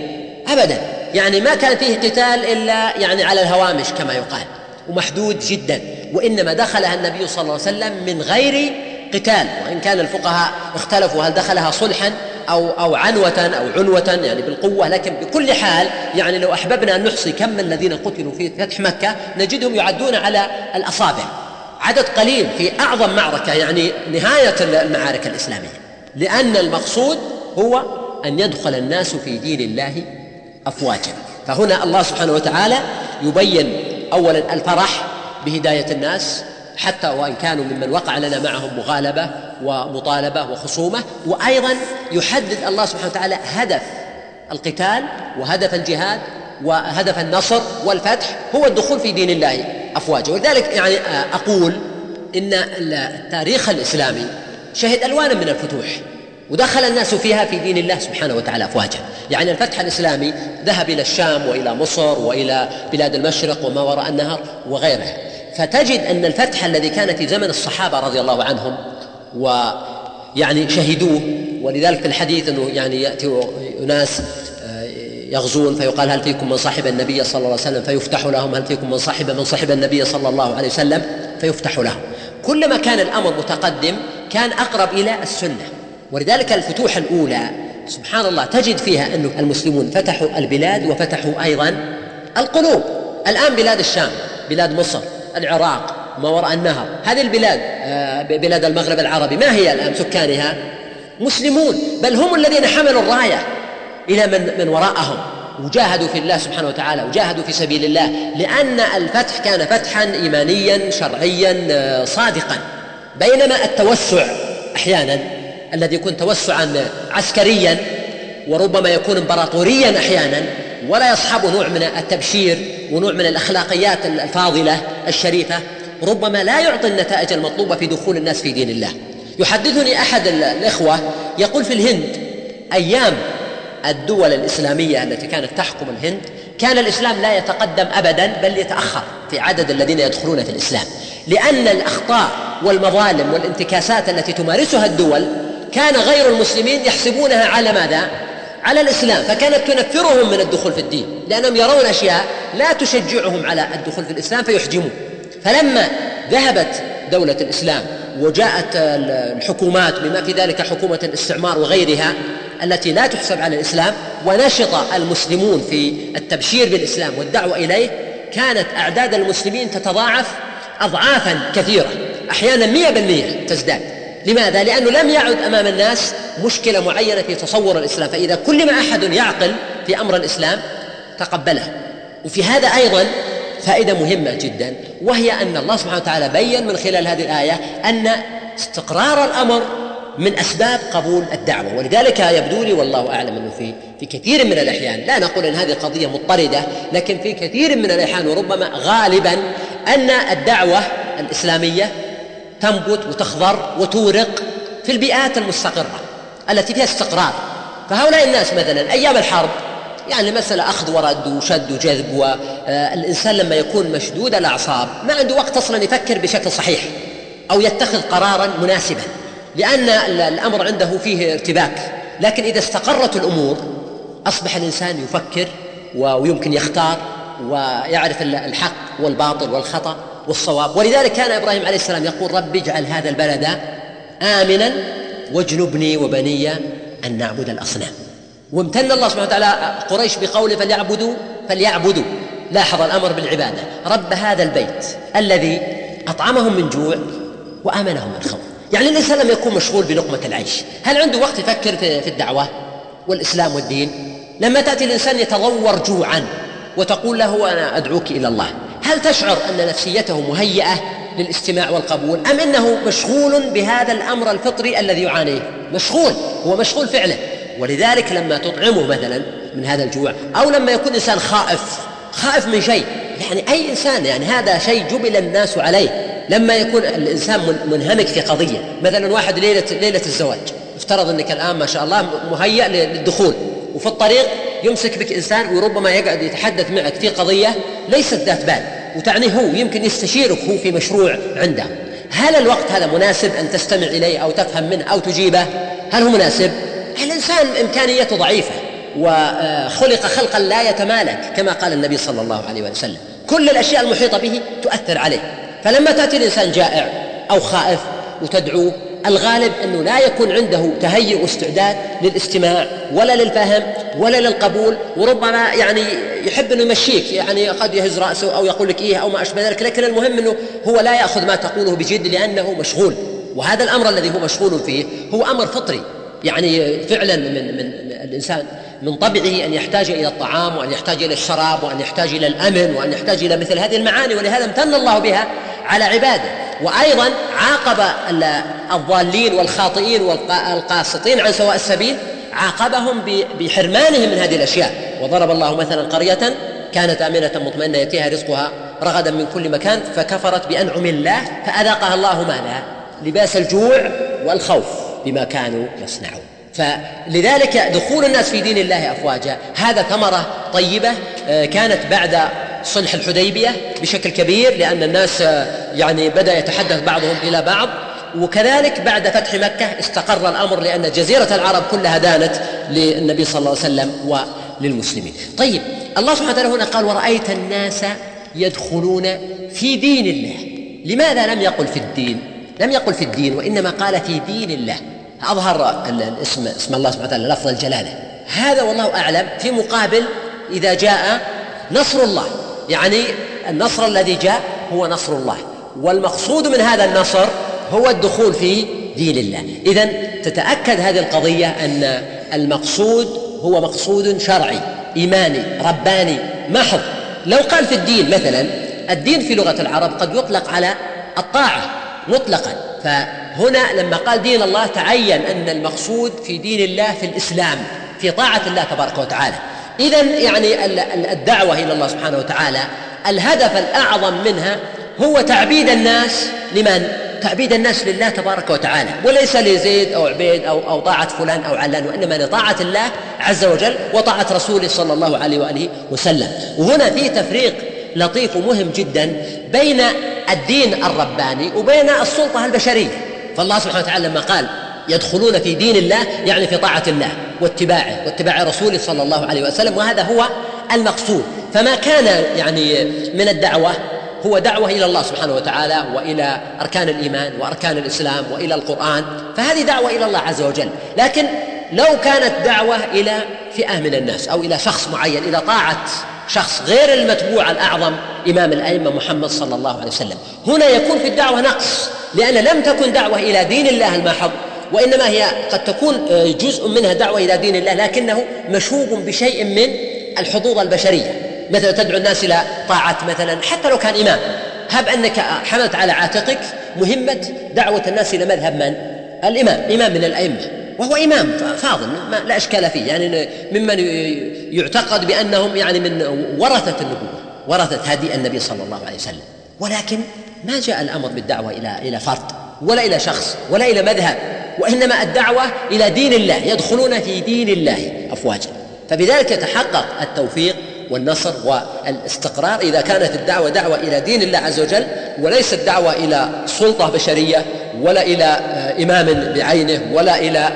أبدا، يعني ما كان فيه قتال إلا يعني على الهوامش كما يقال ومحدود جدا، وإنما دخلها النبي صلى الله عليه وسلم من غير قتال، وإن كان الفقهاء اختلفوا هل دخلها صلحا أو, أو عنوة أو عنوة يعني بالقوة، لكن بكل حال يعني لو أحببنا أن نحصي كم من الذين قتلوا في فتح مكة نجدهم يعدون على الأصابع، عدد قليل في أعظم معركة يعني نهاية المعارك الإسلامية، لأن المقصود هو أن يدخل الناس في دين الله أفواجا. فهنا الله سبحانه وتعالى يبين أولا الفرح بهداية الناس حتى وإن كانوا ممن وقع لنا معهم مغالبة ومطالبة وخصومة، وأيضا يحدد الله سبحانه وتعالى هدف القتال وهدف الجهاد وهدف النصر والفتح هو الدخول في دين الله أفواجا. ولذلك يعني أقول إن التاريخ الإسلامي شهد ألوانا من الفتوح ودخل الناس فيها في دين الله سبحانه وتعالى أفواجا. يعني الفتح الإسلامي ذهب إلى الشام وإلى مصر وإلى بلاد المشرق وما وراء النهر وغيرها، فتجد أن الفتح الذي كان في زمن الصحابة رضي الله عنهم ويعني شهدوه، ولذلك في الحديث أنه يعني يأتي أناس يغزون فيقال هل فيكم من صاحب النبي صلى الله عليه وسلم فيفتح لهم، هل فيكم من صاحب من صاحب النبي صلى الله عليه وسلم فيفتح لهم. كلما كان الأمر متقدم كان أقرب إلى السنة، ولذلك الفتوح الأولى سبحان الله تجد فيها أن المسلمون فتحوا البلاد وفتحوا أيضا القلوب. الآن بلاد الشام، بلاد مصر، العراق، ما وراء النهر، هذه البلاد بلاد المغرب العربي ما هي الآن سكانها مسلمون، بل هم الذين حملوا الراية إلى من, من وراءهم وجاهدوا في الله سبحانه وتعالى وجاهدوا في سبيل الله، لأن الفتح كان فتحا إيمانيا شرعيا صادقا. بينما التوسع أحيانا الذي يكون توسعا عسكريا وربما يكون امبراطوريا أحيانا ولا يصحبه نوع من التبشير ونوع من الأخلاقيات الفاضلة الشريفة، ربما لا يعطي النتائج المطلوبة في دخول الناس في دين الله. يحدثني أحد الإخوة يقول في الهند أيام الدول الإسلامية التي كانت تحكم الهند كان الإسلام لا يتقدم أبدا بل يتأخر في عدد الذين يدخلون في الإسلام، لأن الأخطاء والمظالم والانتكاسات التي تمارسها الدول كان غير المسلمين يحسبونها على ماذا؟ على الإسلام، فكانت تنفرهم من الدخول في الدين لأنهم يرون أشياء لا تشجعهم على الدخول في الإسلام فيحجمون. فلما ذهبت دولة الإسلام وجاءت الحكومات بما في ذلك حكومة الاستعمار وغيرها التي لا تحسب على الإسلام ونشط المسلمون في التبشير بالإسلام والدعوة إليه، كانت أعداد المسلمين تتضاعف أضعافا كثيرة، أحيانا مئة بالمئة تزداد. لماذا؟ لأنه لم يعد أمام الناس مشكلة معينة في تصور الإسلام، فإذا كل ما أحد يعقل في أمر الإسلام تقبله. وفي هذا أيضا فائدة مهمة جدا، وهي أن الله سبحانه وتعالى بيّن من خلال هذه الآية أن استقرار الأمر من أسباب قبول الدعوة. ولذلك يبدو لي والله أعلم أنه في في كثير من الأحيان، لا نقول أن هذه قضية مضطردة، لكن في كثير من الأحيان وربما غالبا أن الدعوة الإسلامية تنبت وتخضر وتورق في البيئات المستقرة التي فيها استقرار. فهؤلاء الناس مثلا أيام الحرب يعني مسألة أخذ ورد وشد وجذب، والإنسان لما يكون مشدود الأعصاب ما عنده وقت أصلا يفكر بشكل صحيح أو يتخذ قرارا مناسبا، لأن الأمر عنده فيه ارتباك. لكن إذا استقرت الأمور أصبح الإنسان يفكر ويمكن يختار ويعرف الحق والباطل والخطأ والصواب. ولذلك كان إبراهيم عليه السلام يقول رب اجعل هذا البلد آمنا واجنبني وبني أن نعبد الأصنام. وامتن الله سبحانه وتعالى قريش بقوله فليعبدوا فليعبدوا لاحظ الأمر بالعبادة رب هذا البيت الذي أطعمهم من جوع وآمنهم من خوف. يعني الإنسان لما يكون مشغول بلقمة العيش هل عنده وقت يفكر في الدعوة والإسلام والدين؟ لما تأتي الإنسان يتضور جوعا وتقول له أنا أدعوك إلى الله، هل تشعر أن نفسيته مهيئة للاستماع والقبول، أم إنه مشغول بهذا الأمر الفطري الذي يعانيه؟ مشغول، هو مشغول فعلا. ولذلك لما تطعمه مثلا من هذا الجوع، أو لما يكون إنسان خائف خائف من شيء، يعني أي إنسان يعني هذا شيء جبل الناس عليه. لما يكون الإنسان منهمك في قضية، مثلا واحد ليلة, ليلة الزواج، افترض أنك الآن ما شاء الله مهيأ للدخول، وفي الطريق يمسك بك إنسان وربما يقعد يتحدث معك في قضية ليست ذات بال وتعنيه هو، يمكن يستشيرك هو في مشروع عنده. هل الوقت هذا مناسب أن تستمع إليه أو تفهم منه أو تجيبه؟ هل هو مناسب؟ الإنسان إمكانيته ضعيفة، وخلق خلقا لا يتمالك كما قال النبي صلى الله عليه وسلم. كل الأشياء المحيطة به تؤثر عليه. فلما تأتي الإنسان جائع أو خائف وتدعوه، الغالب أنه لا يكون عنده تهيئ واستعداد للاستماع ولا للفهم ولا للقبول، وربما يعني يحب أنه يمشيك، يعني قد يهز رأسه أو يقول لك إيه أو ما أشبه ذلك، لكن المهم أنه هو لا يأخذ ما تقوله بجد لأنه مشغول. وهذا الأمر الذي هو مشغول فيه هو أمر فطري، يعني فعلا من, من الإنسان من طبعه أن يحتاج إلى الطعام وأن يحتاج إلى الشراب وأن يحتاج إلى الأمن وأن يحتاج إلى مثل هذه المعاني، ولهذا امتن الله بها على عباده. وأيضا عاقب الضالين والخاطئين والقاسطين عن سواء السبيل، عاقبهم بحرمانهم من هذه الأشياء. وضرب الله مثلا قرية كانت آمنة مطمئنة يأتيها رزقها رغدا من كل مكان فكفرت بأنعم الله فأذاقها الله ماذا؟ لباس الجوع والخوف بما كانوا يصنعون. فلذلك دخول الناس في دين الله أفواجا هذا ثمرة طيبة كانت بعد صلح الحديبية بشكل كبير، لأن الناس يعني بدأ يتحدث بعضهم إلى بعض، وكذلك بعد فتح مكة استقر الأمر لأن جزيرة العرب كلها دانت للنبي صلى الله عليه وسلم وللمسلمين. طيب الله سبحانه وتعالى هنا قال ورأيت الناس يدخلون في دين الله. لماذا لم يقل في الدين؟ لم يقل في الدين وإنما قال في دين الله. أظهر الاسم اسم الله سبحانه وتعالى لفظ الجلالة. هذا والله أعلم في مقابل إذا جاء نصر الله، يعني النصر الذي جاء هو نصر الله، والمقصود من هذا النصر هو الدخول في دين الله. إذن تتأكد هذه القضية أن المقصود هو مقصود شرعي إيماني رباني محض. لو قال في الدين مثلا، الدين في لغة العرب قد يطلق على الطاعة مطلقا، فهنا لما قال دين الله تعين أن المقصود في دين الله في الإسلام في طاعة الله تبارك وتعالى. إذن يعني الدعوة إلى الله سبحانه وتعالى الهدف الأعظم منها هو تعبيد الناس لمن؟ تعبيد الناس لله تبارك وتعالى، وليس لزيد أو عبيد أو, أو طاعة فلان أو علان، وإنما لطاعة الله عز وجل وطاعة رسوله صلى الله عليه وآله وسلم. وهنا في تفريق لطيف ومهم جدا بين الدين الرباني وبين السلطة البشرية. فالله سبحانه وتعالى لما قال يدخلون في دين الله يعني في طاعة الله واتباعه واتباع رسوله صلى الله عليه وسلم، وهذا هو المقصود. فما كان يعني من الدعوة هو دعوة إلى الله سبحانه وتعالى وإلى أركان الإيمان وأركان الإسلام وإلى القرآن، فهذه دعوة إلى الله عز وجل. لكن لو كانت دعوة إلى فئة من الناس أو إلى شخص معين، إلى طاعة شخص غير المتبوع الأعظم إمام الأئمة محمد صلى الله عليه وسلم، هنا يكون في الدعوة نقص، لأن لم تكن دعوة إلى دين الله المحض، وإنما هي قد تكون جزء منها دعوة إلى دين الله لكنه مشوب بشيء من الحظوظ البشرية. مثلا تدعو الناس إلى طاعة مثلا حتى لو كان إمام، هب أنك حملت على عاتقك مهمة دعوة الناس إلى مذهب من؟ الإمام، إمام من الأئمة، وهو إمام فاضل لا إشكال فيه، يعني ممن يعتقد بأنهم يعني من ورثة النبوة، ورثة هدي النبي صلى الله عليه وسلم. ولكن ما جاء الأمر بالدعوة إلى إلى فرد ولا إلى شخص ولا إلى مذهب، وإنما الدعوة إلى دين الله، يدخلون في دين الله أفواجا. فبذلك يتحقق التوفيق والنصر والاستقرار إذا كانت الدعوة دعوة إلى دين الله عز وجل، وليست دعوة إلى سلطة بشرية ولا إلى إمام بعينه ولا إلى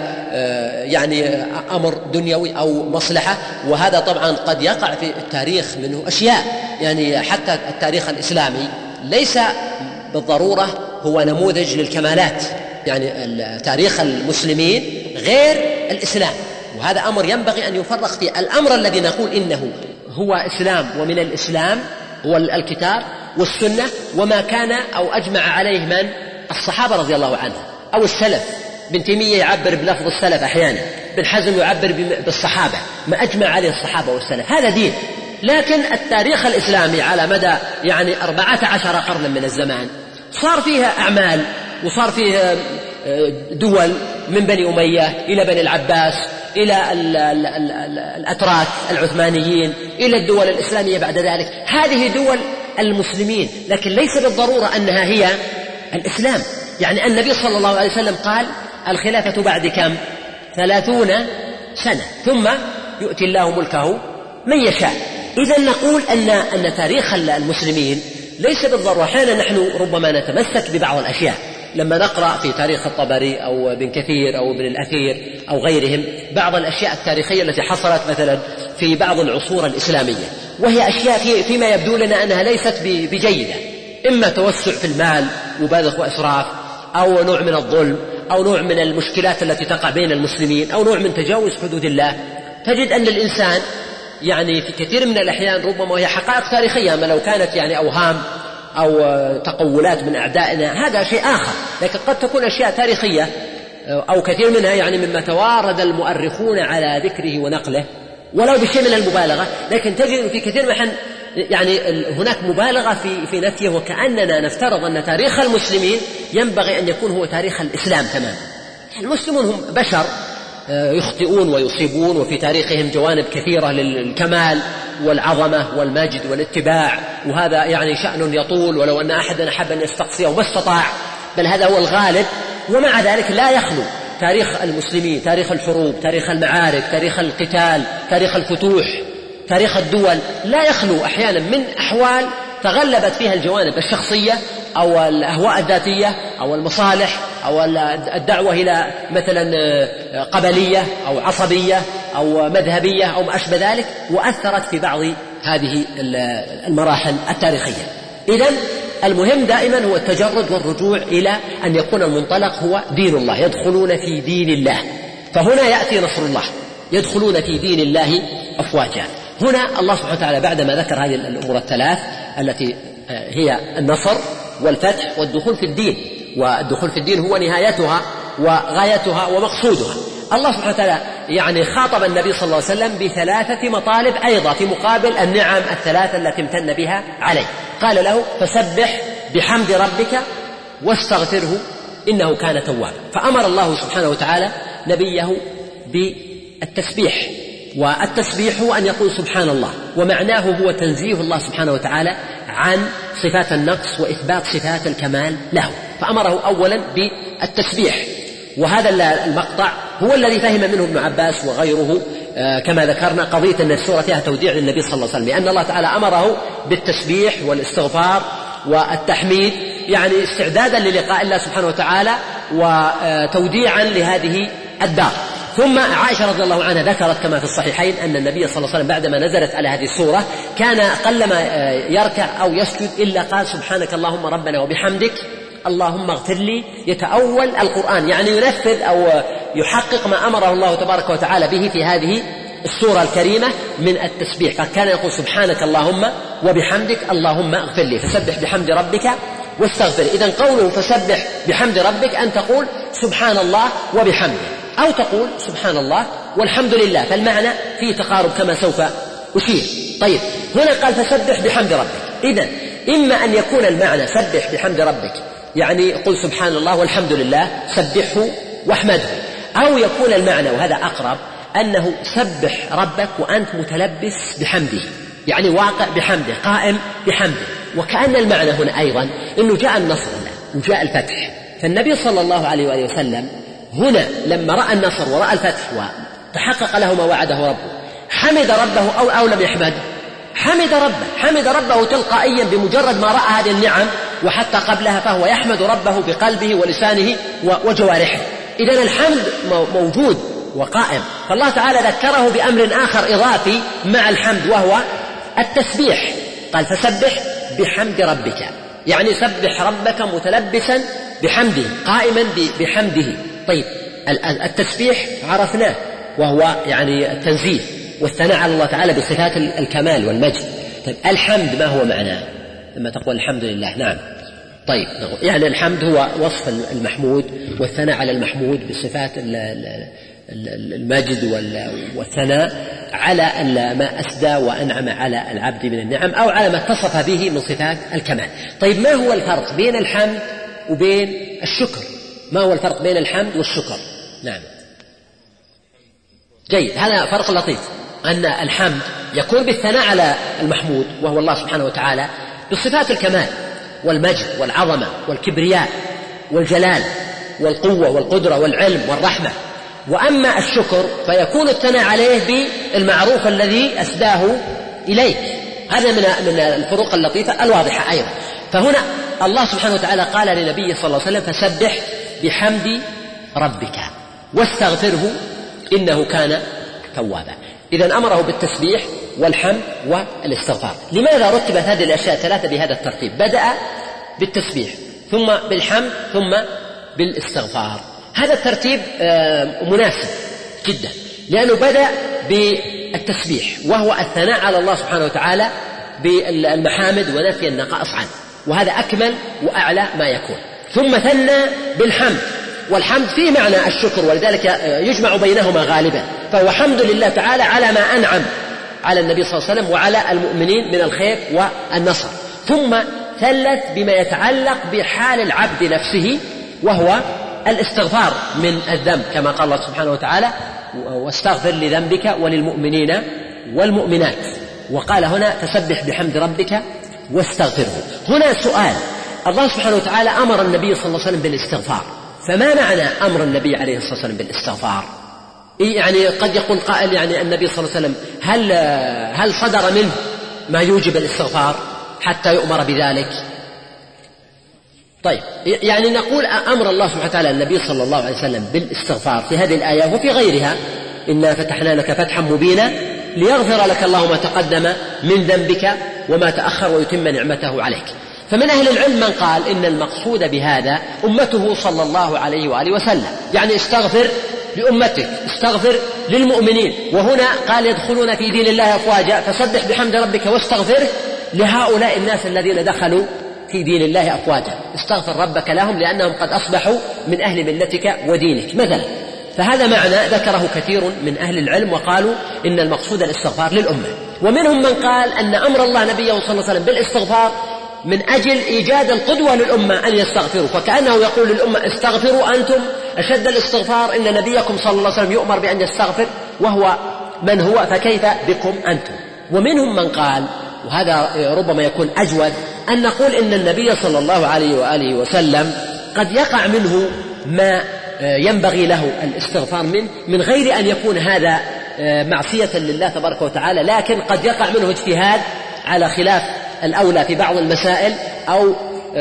يعني أمر دنيوي أو مصلحة. وهذا طبعا قد يقع في التاريخ منه أشياء، يعني حتى التاريخ الإسلامي ليس بالضرورة هو نموذج للكمالات، يعني تاريخ المسلمين غير الإسلام، وهذا أمر ينبغي أن يفرق فيه. الأمر الذي نقول إنه هو إسلام ومن الإسلام هو الكتاب والسنة وما كان أو أجمع عليه من؟ الصحابة رضي الله عنهم أو السلف. ابن تيمية يعبر بلفظ السلف أحيانا، ابن حزم يعبر بالصحابة، ما أجمع عليه الصحابة والسلف، هذا دين. لكن التاريخ الإسلامي على مدى يعني أربعة عشر قرنا من الزمان صار فيها أعمال وصار فيه دول من بني أمية إلى بني العباس إلى الأتراك العثمانيين إلى الدول الإسلامية بعد ذلك. هذه دول المسلمين، لكن ليس بالضرورة أنها هي الإسلام. يعني النبي صلى الله عليه وسلم قال الخلافة بعد كم؟ ثلاثون سنة ثم يؤتي الله ملكه من يشاء. إذن نقول أن أن تاريخ المسلمين ليس بالضرورة، أحيانا نحن ربما نتمسك ببعض الأشياء لما نقرأ في تاريخ الطبري أو ابن كثير أو ابن الأثير أو غيرهم بعض الأشياء التاريخية التي حصلت مثلا في بعض العصور الإسلامية، وهي أشياء في فيما يبدو لنا أنها ليست بجيدة، إما توسع في المال مبالغ وإسراف، أو نوع من الظلم، أو نوع من المشكلات التي تقع بين المسلمين، أو نوع من تجاوز حدود الله. تجد أن الإنسان يعني في كثير من الأحيان ربما هي حقائق تاريخية، ما لو كانت يعني أوهام أو تقولات من أعدائنا هذا شيء آخر، لكن قد تكون أشياء تاريخية أو كثير منها يعني مما توارد المؤرخون على ذكره ونقله ولو بشيء من المبالغة، لكن تجد في كثير من يعني هناك مبالغة في في نفيه، وكأننا نفترض أن تاريخ المسلمين ينبغي أن يكون هو تاريخ الإسلام تماما. المسلمون هم بشر يخطئون ويصيبون، وفي تاريخهم جوانب كثيرة للكمال والعظمة والمجد والاتباع، وهذا يعني شأن يطول، ولو أن أحدا أحب أن يستقصيه وما استطاع، بل هذا هو الغالب. ومع ذلك لا يخلو تاريخ المسلمين، تاريخ الحروب، تاريخ المعارك، تاريخ القتال، تاريخ الفتوح، تاريخ الدول، لا يخلو أحيانا من أحوال تغلبت فيها الجوانب الشخصية أو الأهواء الذاتية أو المصالح أو الدعوة إلى مثلا قبلية أو عصبية أو مذهبية أو ما أشبه ذلك، وأثرت في بعض هذه المراحل التاريخية. إذن المهم دائما هو التجرد والرجوع إلى أن يكون المنطلق هو دين الله، يدخلون في دين الله، فهنا يأتي نصر الله، يدخلون في دين الله أفواجا. هنا الله سبحانه وتعالى بعدما ذكر هذه الأمور الثلاث التي هي النصر والفتح والدخول في الدين، والدخول في الدين هو نهايتها وغايتها ومقصودها، الله سبحانه وتعالى يعني خاطب النبي صلى الله عليه وسلم بثلاثة مطالب أيضا في مقابل النعم الثلاثة التي امتن بها عليه. قال له: فسبح بحمد ربك واستغفره إنه كان توابا. فأمر الله سبحانه وتعالى نبيه بالتسبيح، والتسبيح هو أن يقول سبحان الله، ومعناه هو تنزيه الله سبحانه وتعالى عن صفات النقص وإثبات صفات الكمال له، فأمره أولا بالتسبيح. وهذا المقطع هو الذي فهم منه ابن عباس وغيره كما ذكرنا قضية أن السورة فيها توديع للنبي صلى الله عليه وسلم، لأن الله تعالى أمره بالتسبيح والاستغفار والتحميد، يعني استعدادا للقاء الله سبحانه وتعالى وتوديعا لهذه الدار. ثم عائشة رضي الله عنها ذكرت كما في الصحيحين أن النبي صلى الله عليه وسلم بعدما نزلت على هذه السورة كان قلما يركع أو يسجد إلا قال: سبحانك اللهم ربنا وبحمدك اللهم اغفر لي. يتأول القرآن، يعني ينفذ أو يحقق ما أمره الله تبارك وتعالى به في هذه السورة الكريمة من التسبيح، فكان يقول: سبحانك اللهم وبحمدك اللهم اغفر لي، فسبح بحمد ربك واستغفر. إذن قوله فسبح بحمد ربك أن تقول سبحان الله وبحمده، أو تقول سبحان الله والحمد لله، فالمعنى فيه تقارب كما سوف أشير. طيب، هنا قال فسبح بحمد ربك، إذن إما أن يكون المعنى سبح بحمد ربك يعني قل سبحان الله والحمد لله، سبحه واحمده، أو يكون المعنى وهذا أقرب أنه سبح ربك وأنت متلبس بحمده، يعني واقع بحمده، قائم بحمده. وكأن المعنى هنا أيضا أنه جاء النصر وجاء الفتح، فالنبي صلى الله عليه وآله وسلم هنا لما رأى النصر ورأى الفتح وتحقق له ما وعده ربه حمد ربه أو, أو لم يحمد؟ حمد ربه، حمد ربه تلقائيا بمجرد ما رأى هذه النعم، وحتى قبلها فهو يحمد ربه بقلبه ولسانه وجوارحه. إذن الحمد موجود وقائم، فالله تعالى ذكره بأمر آخر إضافي مع الحمد وهو التسبيح، قال فسبح بحمد ربك، يعني سبح ربك متلبسا بحمده، قائما بحمده. طيب، التسبيح عرفناه وهو يعني التنزيه والثناء على الله تعالى بصفات الكمال والمجد. طيب، الحمد ما هو معناه لما تقول الحمد لله؟ نعم، طيب، يعني الحمد هو وصف المحمود والثناء على المحمود بصفات المجد والثناء على ما أسدى وأنعم على العبد من النعم، أو على ما اتصف به من صفات الكمال. طيب، ما هو الفرق بين الحمد وبين الشكر؟ ما هو الفرق بين الحمد والشكر؟ نعم، جيد، هذا فرق لطيف، أن الحمد يكون بالثناء على المحمود وهو الله سبحانه وتعالى بصفات الكمال والمجد والعظمة والكبرياء والجلال والقوة والقدرة والعلم والرحمة. وأما الشكر فيكون الثناء عليه بالمعروف الذي أسداه إليك. هذا من من الفروق اللطيفة الواضحة أيضا. فهنا الله سبحانه وتعالى قال لنبيه صلى الله عليه وسلم فسبح بحمد ربك واستغفره إنه كان توابا. إذن أمره بالتسبيح والحمد والاستغفار. لماذا رتبت هذه الأشياء الثلاثة بهذا الترتيب؟ بدأ بالتسبيح ثم بالحمد ثم بالاستغفار. هذا الترتيب مناسب جدا، لأنه بدأ بالتسبيح وهو الثناء على الله سبحانه وتعالى بالمحامد ونفي النقائص عنه، وهذا أكمل وأعلى ما يكون. ثم ثنى بالحمد، والحمد فيه معنى الشكر، ولذلك يجمع بينهما غالبا، فهو حمد لله تعالى على ما أنعم على النبي صلى الله عليه وسلم وعلى المؤمنين من الخير والنصر. ثم ثلث بما يتعلق بحال العبد نفسه، وهو الاستغفار من الذنب، كما قال الله سبحانه وتعالى واستغفر لذنبك وللمؤمنين والمؤمنات. وقال هنا فسبح بحمد ربك واستغفره. هنا سؤال: الله سبحانه وتعالى أمر النبي صلى الله عليه وسلم بالاستغفار، فما معنى أمر النبي عليه الصلاة والسلام بالاستغفار؟ يعني قد يقول قائل يعني النبي صلى الله عليه وسلم هل هل صدر منه ما يوجب الاستغفار حتى يؤمر بذلك؟ طيب، يعني نقول أمر الله سبحانه وتعالى النبي صلى الله عليه وسلم بالاستغفار في هذه الآية وفي غيرها: إنا فتحنا لك فتحا مبينا ليغفر لك الله ما تقدم من ذنبك وما تأخر ويتم نعمته عليك. فمن أهل العلم من قال إن المقصود بهذا أمته صلى الله عليه وآله وسلم، يعني استغفر لأمتك، استغفر للمؤمنين. وهنا قال يدخلون في دين الله أفواجا، فسبح بحمد ربك واستغفره لهؤلاء الناس الذين دخلوا في دين الله أفواجا، استغفر ربك لهم لأنهم قد أصبحوا من أهل ملتك ودينك مثلا. فهذا معنى ذكره كثير من أهل العلم، وقالوا إن المقصود الاستغفار للأمة. ومنهم من قال أن أمر الله نبيه صلى الله عليه وسلم بالاستغفار من أجل إيجاد القدوة للأمة أن يستغفروا، فكأنه يقول للأمة استغفروا أنتم أشد الاستغفار، إن نبيكم صلى الله عليه وسلم يؤمر بأن يستغفر وهو من هو، فكيف بكم أنتم. ومنهم من قال، وهذا ربما يكون أجود، أن نقول إن النبي صلى الله عليه وآله وسلم قد يقع منه ما ينبغي له الاستغفار منه من غير أن يكون هذا معصية لله تبارك وتعالى، لكن قد يقع منه اجتهاد على خلاف الأولى في بعض المسائل، أو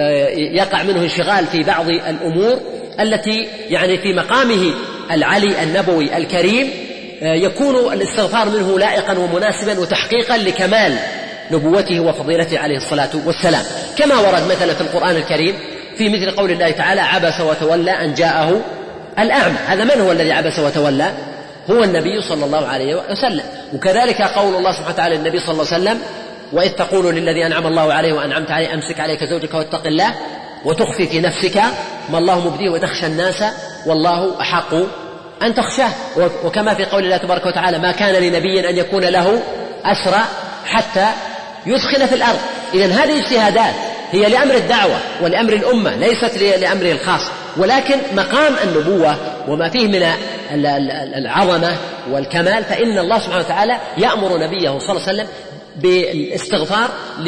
يقع منه انشغال في بعض الأمور التي يعني في مقامه العلي النبوي الكريم يكون الاستغفار منه لائقا ومناسبا وتحقيقا لكمال نبوته وفضيلته عليه الصلاة والسلام، كما ورد مثلا في القرآن الكريم في مثل قول الله تعالى عبس وتولى أن جاءه الأعمى. هذا من هو الذي عبس وتولى؟ هو النبي صلى الله عليه وسلم. وكذلك قول الله سبحانه وتعالى للنبي صلى الله عليه وسلم وإذ تقول للذي أنعم الله عليه وأنعمت عليه أمسك عليك زوجك واتق الله وتخفي في نفسك ما الله مبديه وتخشى الناس والله أحق أن تخشاه. وكما في قول الله تبارك وتعالى ما كان لنبي أن يكون له أسرى حتى يثخن في الأرض. إذن هذه اجتهادات هي لأمر الدعوة ولأمر الأمة، ليست لأمره الخاص، ولكن مقام النبوة وما فيه من العظمة والكمال فإن الله سبحانه وتعالى يأمر نبيه صلى الله عليه وسلم بالاستغفار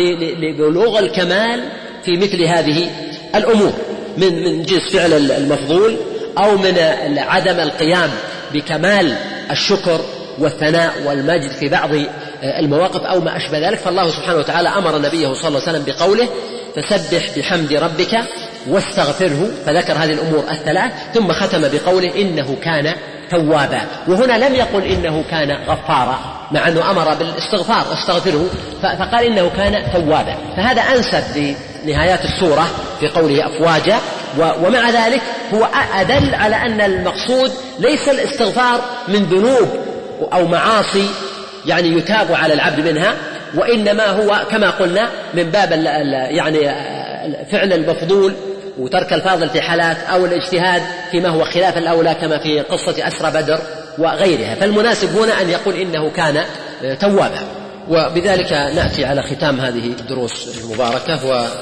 لبلوغ الكمال في مثل هذه الأمور، من من جنس فعل المفضول أو من عدم القيام بكمال الشكر والثناء والمجد في بعض المواقف أو ما أشبه ذلك. فالله سبحانه وتعالى أمر نبيه صلى الله عليه وسلم بقوله فسبح بحمد ربك واستغفره، فذكر هذه الأمور الثلاث، ثم ختم بقوله إنه كان توابا. وهنا لم يقل إنه كان غفارا، مع أنه أمر بالاستغفار واستغفره، فقال إنه كان توابا. فهذا أنسب لنهايات السورة في قوله أفواجا. ومع ذلك هو أدل على أن المقصود ليس الاستغفار من ذنوب أو معاصي يعني يتاب على العبد منها، وإنما هو كما قلنا من باب يعني فعل المفضول وترك الفاضل في حالات، أو الاجتهاد فيما هو خلاف الأولى كما في قصة أسرى بدر وغيرها. فالمناسب هنا أن يقول إنه كان توابا. وبذلك نأتي على ختام هذه الدروس المباركة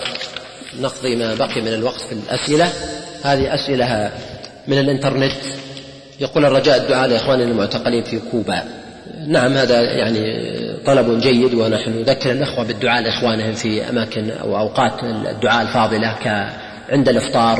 ونقضي ما بقي من الوقت في الأسئلة. هذه أسئلة من الإنترنت. يقول الرجاء الدعاء لإخواننا المعتقلين في كوبا. نعم، هذا يعني طلب جيد، ونحن نذكر الأخوة بالدعاء لإخوانهم في أماكن أو أوقات الدعاء الفاضلة كعند الإفطار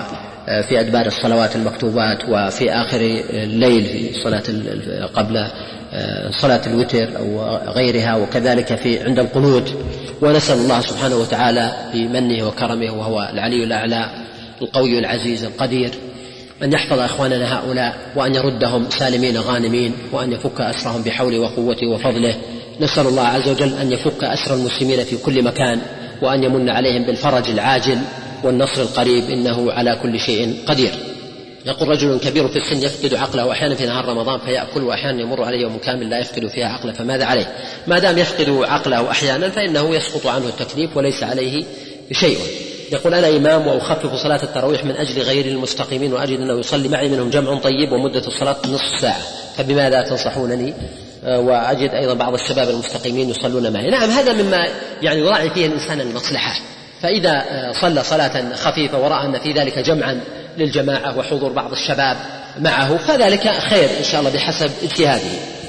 وفي أدبار الصلوات المكتوبات وفي آخر الليل في صلاة قبل صلاة الوتر أو غيرها، وكذلك في عند القنوت ونسأل الله سبحانه وتعالى بمنه وكرمه وهو العلي الأعلى القوي العزيز القدير أن يحفظ إخواننا هؤلاء وأن يردهم سالمين غانمين وأن يفك أسرهم بحوله وقوته وفضله. نسأل الله عز وجل أن يفك أسر المسلمين في كل مكان وأن يمن عليهم بالفرج العاجل والنصر القريب إنه على كل شيء قدير. يقول رجل كبير في السن يفقد عقله أحيانا في نهار رمضان فيأكل وأحيانا يمر عليه يوم كامل لا يفقد فيها عقله فماذا عليه؟ ما دام يفقد عقله أحيانا فإنه يسقط عنه التكليف وليس عليه شيء. يقول أنا إمام وأخفف صلاة التراويح من أجل غير المستقيمين وأجد أنه يصلي معي منهم جمع طيب ومدة الصلاة نصف ساعة فبماذا تنصحونني؟ وأجد أيضا بعض الشباب المستقيمين يصلون معي. نعم هذا مما يعني يراعي فيه الإنسان المصلحة، فإذا صلى صلاة خفيفة ورأى أن في ذلك جمعا للجماعة وحضور بعض الشباب معه فذلك خير إن شاء الله بحسب اجتهاده.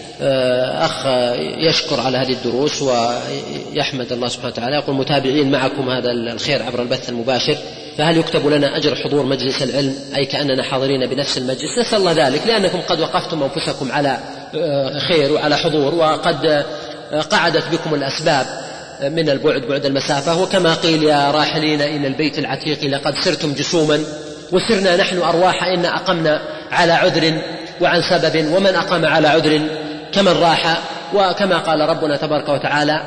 أخ يشكر على هذه الدروس ويحمد الله سبحانه وتعالى. يقول متابعين معكم هذا الخير عبر البث المباشر فهل يكتب لنا أجر حضور مجلس العلم أي كأننا حاضرين بنفس المجلس؟ نسأل الله ذلك لأنكم قد وقفتم أنفسكم على خير وعلى حضور وقد قعدت بكم الأسباب من البعد بعد المسافة، وكما قيل يا راحلين إلى البيت العتيق لقد سرتم جسوما وسرنا نحن أرواح إن أقمنا على عذر وعن سبب ومن أقام على عذر كمن راح. وكما قال ربنا تبارك وتعالى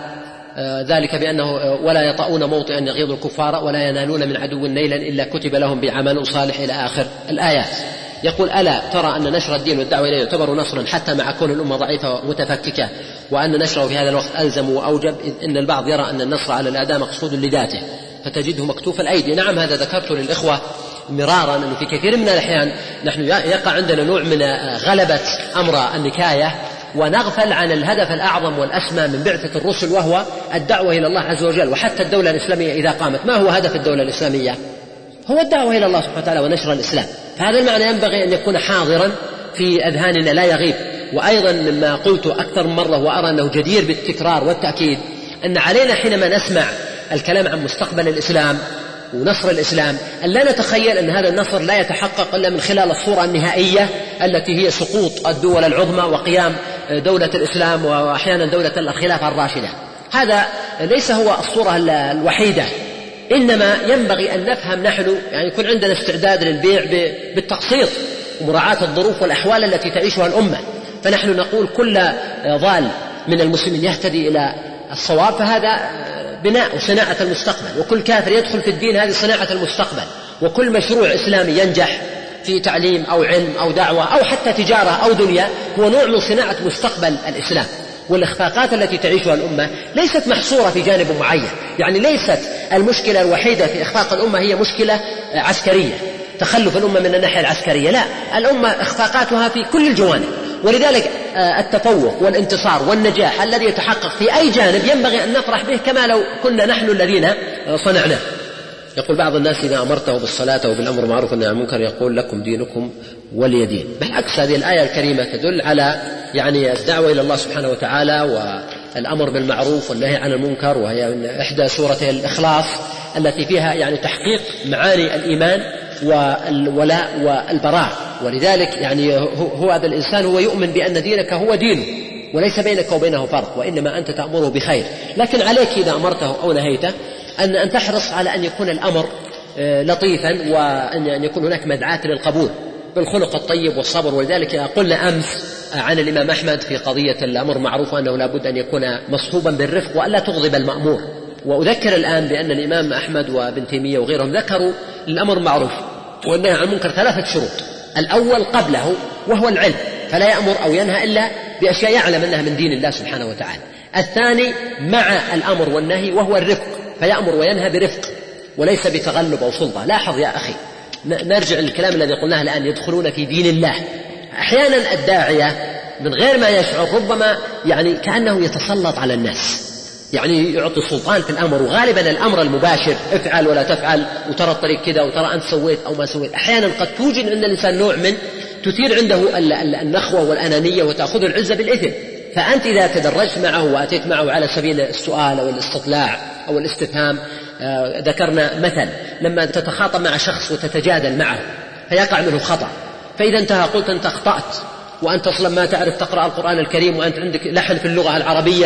ذلك بأنه ولا يطؤون موطئا يغيظ الكفار ولا ينالون من عدو نيلا إلا كتب لهم بعمل صالح إلى آخر الآيات. يقول ألا ترى أن نشر الدين والدعوة إليه يعتبر نصرا حتى مع كون الأمة ضعيفة ومتفككة وأن نشره في هذا الوقت ألزم وأوجب، إذ إن البعض يرى أن النصر على الأعداء مقصود لذاته فتجده مكتوف الأيدي. نعم هذا ذكرت للإخوة مرارا أنه في كثير من الأحيان نحن يقع عندنا نوع من غلبة أمر النكاية ونغفل عن الهدف الأعظم والأسمى من بعثة الرسل وهو الدعوة إلى الله عز وجل. وحتى الدولة الإسلامية إذا قامت ما هو هدف الدولة الإسلامية؟ هو الدعوة إلى الله سبحانه وتعالى ونشر الإسلام. فهذا المعنى ينبغي أن يكون حاضرا في أذهاننا لا يغيب. وأيضا مما قلت أكثر من مرة وأرى أنه جدير بالتكرار والتأكيد أن علينا حينما نسمع الكلام عن مستقبل الإسلام ونصر الإسلام أن لا نتخيل أن هذا النصر لا يتحقق إلا من خلال الصورة النهائية التي هي سقوط الدول العظمى وقيام دولة الإسلام وأحيانا دولة الخلافة الراشدة. هذا ليس هو الصورة الوحيدة، إنما ينبغي أن نفهم نحن يعني يكون عندنا استعداد للبيع بالتقسيط ومراعاة الظروف والأحوال التي تعيشها الأمة. فنحن نقول كل ضال من المسلمين يهتدي إلى الصواب فهذا بناء وصناعة المستقبل، وكل كافر يدخل في الدين هذه صناعة المستقبل، وكل مشروع إسلامي ينجح في تعليم أو علم أو دعوة أو حتى تجارة أو دنيا هو نوع من صناعة مستقبل الإسلام. والإخفاقات التي تعيشها الأمة ليست محصورة في جانب معين، يعني ليست المشكلة الوحيدة في إخفاق الأمة هي مشكلة عسكرية تخلف الأمة من الناحية العسكرية، لا، الأمة إخفاقاتها في كل الجوانب. ولذلك التفوق والانتصار والنجاح الذي يتحقق في أي جانب ينبغي أن نفرح به كما لو كنا نحن الذين صنعناه. يقول بعض الناس إذا أمرته بالصلاة وبالأمر بالمعروف والنهي عن المنكر يقول لكم دينكم ولي دين. بالعكس هذه الآية الكريمة تدل على يعني الدعوة إلى الله سبحانه وتعالى والأمر بالمعروف والنهي عن المنكر، وهي من إحدى سورتي الإخلاص التي فيها يعني تحقيق معاني الإيمان والولاء والبراء. ولذلك يعني هو هذا الإنسان هو يؤمن بأن دينك هو دينه وليس بينك وبينه فرق، وإنما أنت تأمره بخير، لكن عليك إذا أمرته أو نهيته أن أن تحرص على أن يكون الأمر لطيفا وأن يكون هناك مدعاة للقبول بالخلق الطيب والصبر. ولذلك قلنا أمس عن الإمام أحمد في قضية الأمر معروف أنه لا بد أن يكون مصحوبا بالرفق وألا تغضب المأمور. وأذكر الآن بأن الإمام أحمد وابن تيمية وغيرهم ذكروا الأمر معروف والنهي عن المنكر ثلاثة شروط. الأول قبله وهو العلم، فلا يأمر أو ينهى إلا بأشياء يعلم أنها من دين الله سبحانه وتعالى. الثاني مع الأمر والنهي وهو الرفق، فيأمر وينهى برفق وليس بتغلب أو سلطة. لاحظ يا أخي، نرجع للكلام الذي قلناه الآن، يدخلون في دين الله. أحيانا الداعية من غير ما يشعر ربما يعني كأنه يتسلط على الناس، يعني يعطي سلطان في الأمر، وغالبا الأمر المباشر افعل ولا تفعل وترى الطريق كذا وترى أنت سويت أو ما سويت. أحيانا قد توجد عند الإنسان نوع من تثير عنده النخوة والأنانية وتأخذ العزة بالإثم. فأنت إذا تدرجت معه وأتيت معه على سبيل السؤال أو الاستطلاع أو الاستفهام، آه ذكرنا مثل لما تتخاطب مع شخص وتتجادل معه فيقع منه خطأ، فإذا انتهى قلت أنت أخطأت وأنت أصلا ما تعرف تقرأ القرآن الكريم وأنت عندك لحن في اللغة العربية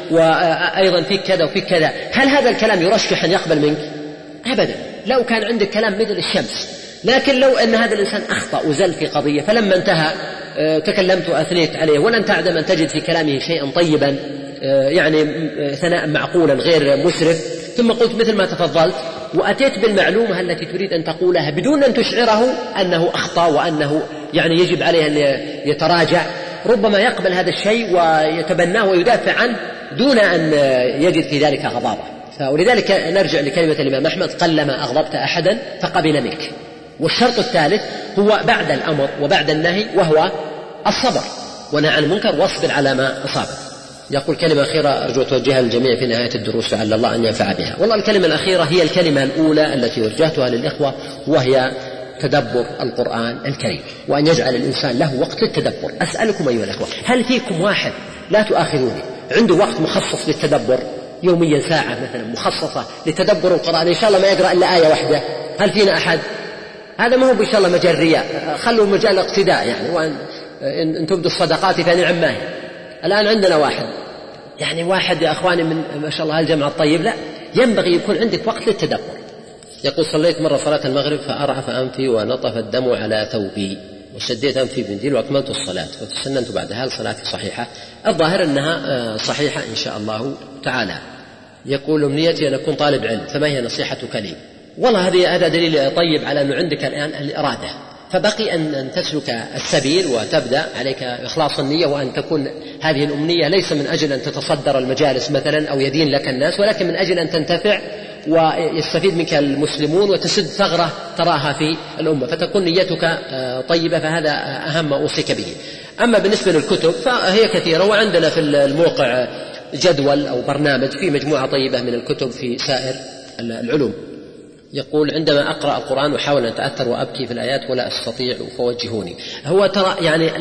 وأيضا فيك كذا وفيك كذا، هل هذا الكلام يرشح أن يقبل منك؟ أبدا. لو كان عندك كلام مثل الشمس، لكن لو أن هذا الإنسان أخطأ وزل في قضية فلما انتهى تكلمت وأثنيت عليه ولن تعدم أن تجد في كلامه شيئا طيبا يعني ثناء معقولا غير مسرف، ثم قلت مثل ما تفضلت وأتيت بالمعلومة التي تريد أن تقولها بدون أن تشعره أنه أخطأ وأنه يعني يجب عليه أن يتراجع، ربما يقبل هذا الشيء ويتبناه ويدافع عنه دون أن يجد في ذلك غضاضة. ولذلك نرجع لكلمة الإمام أحمد: قلما أغضبت أحدا فقبل منك. والشرط الثالث هو بعد الأمر وبعد النهي، وهو الصبر، ونهى عن المنكر واصبر على ما أصابك. يقول كلمة أخيرة أرجو توجهها للجميع في نهاية الدروس لعل الله أن ينفع بها. والله الكلمة الأخيرة هي الكلمة الأولى التي وجهتها للإخوة، وهي تدبر القرآن الكريم، وأن يجعل الإنسان له وقت للتدبر. أسألكم أيها الأخوة، هل فيكم واحد، لا تؤاخذوني، عنده وقت مخصص للتدبر يوميا، ساعة مثلا مخصصة لتدبر القرآن، إن شاء الله ما يقرأ إلا آية واحدة؟ هل فينا أحد؟ هذا ما هو بإن شاء الله مجال رياء، خلوا مجال اقتداء يعني، وأن إن تبدوا الصدقات فنعم ما هي. الآن عندنا واحد، يعني واحد يا أخواني من ما شاء الله هالجمع الطيب، لا، ينبغي يكون عندك وقت للتدبر. يقول: صليت مرة صلاة المغرب فأرعف أنفي ونطف الدم على ثوبي وشديت أنفي بمنديل وأكملت الصلاة فتسننت بعدها، هل صلاتي صحيحة؟ الظاهر أنها صحيحة إن شاء الله تعالى. يقول: أمنيتي أن أكون طالب علم، فما هي نصيحتك لي؟ والله هذه هذا دليل طيب على أنه عندك الآن الإرادة، فبقي أن تسلك السبيل وتبدأ عليك إخلاص النية، وأن تكون هذه الأمنية ليس من أجل أن تتصدر المجالس مثلا أو يدين لك الناس، ولكن من أجل أن تنتفع ويستفيد منك المسلمون وتسد ثغرة تراها في الأمة، فتكون نيتك طيبة، فهذا أهم ما أوصيك به. أما بالنسبة للكتب فهي كثيرة، وعندنا في الموقع جدول أو برنامج في مجموعة طيبة من الكتب في سائر العلوم. يقول: عندما أقرأ القرآن أحاول أن أتأثر وأبكي في الآيات ولا أستطيع فوجهوني. هو ترى يعني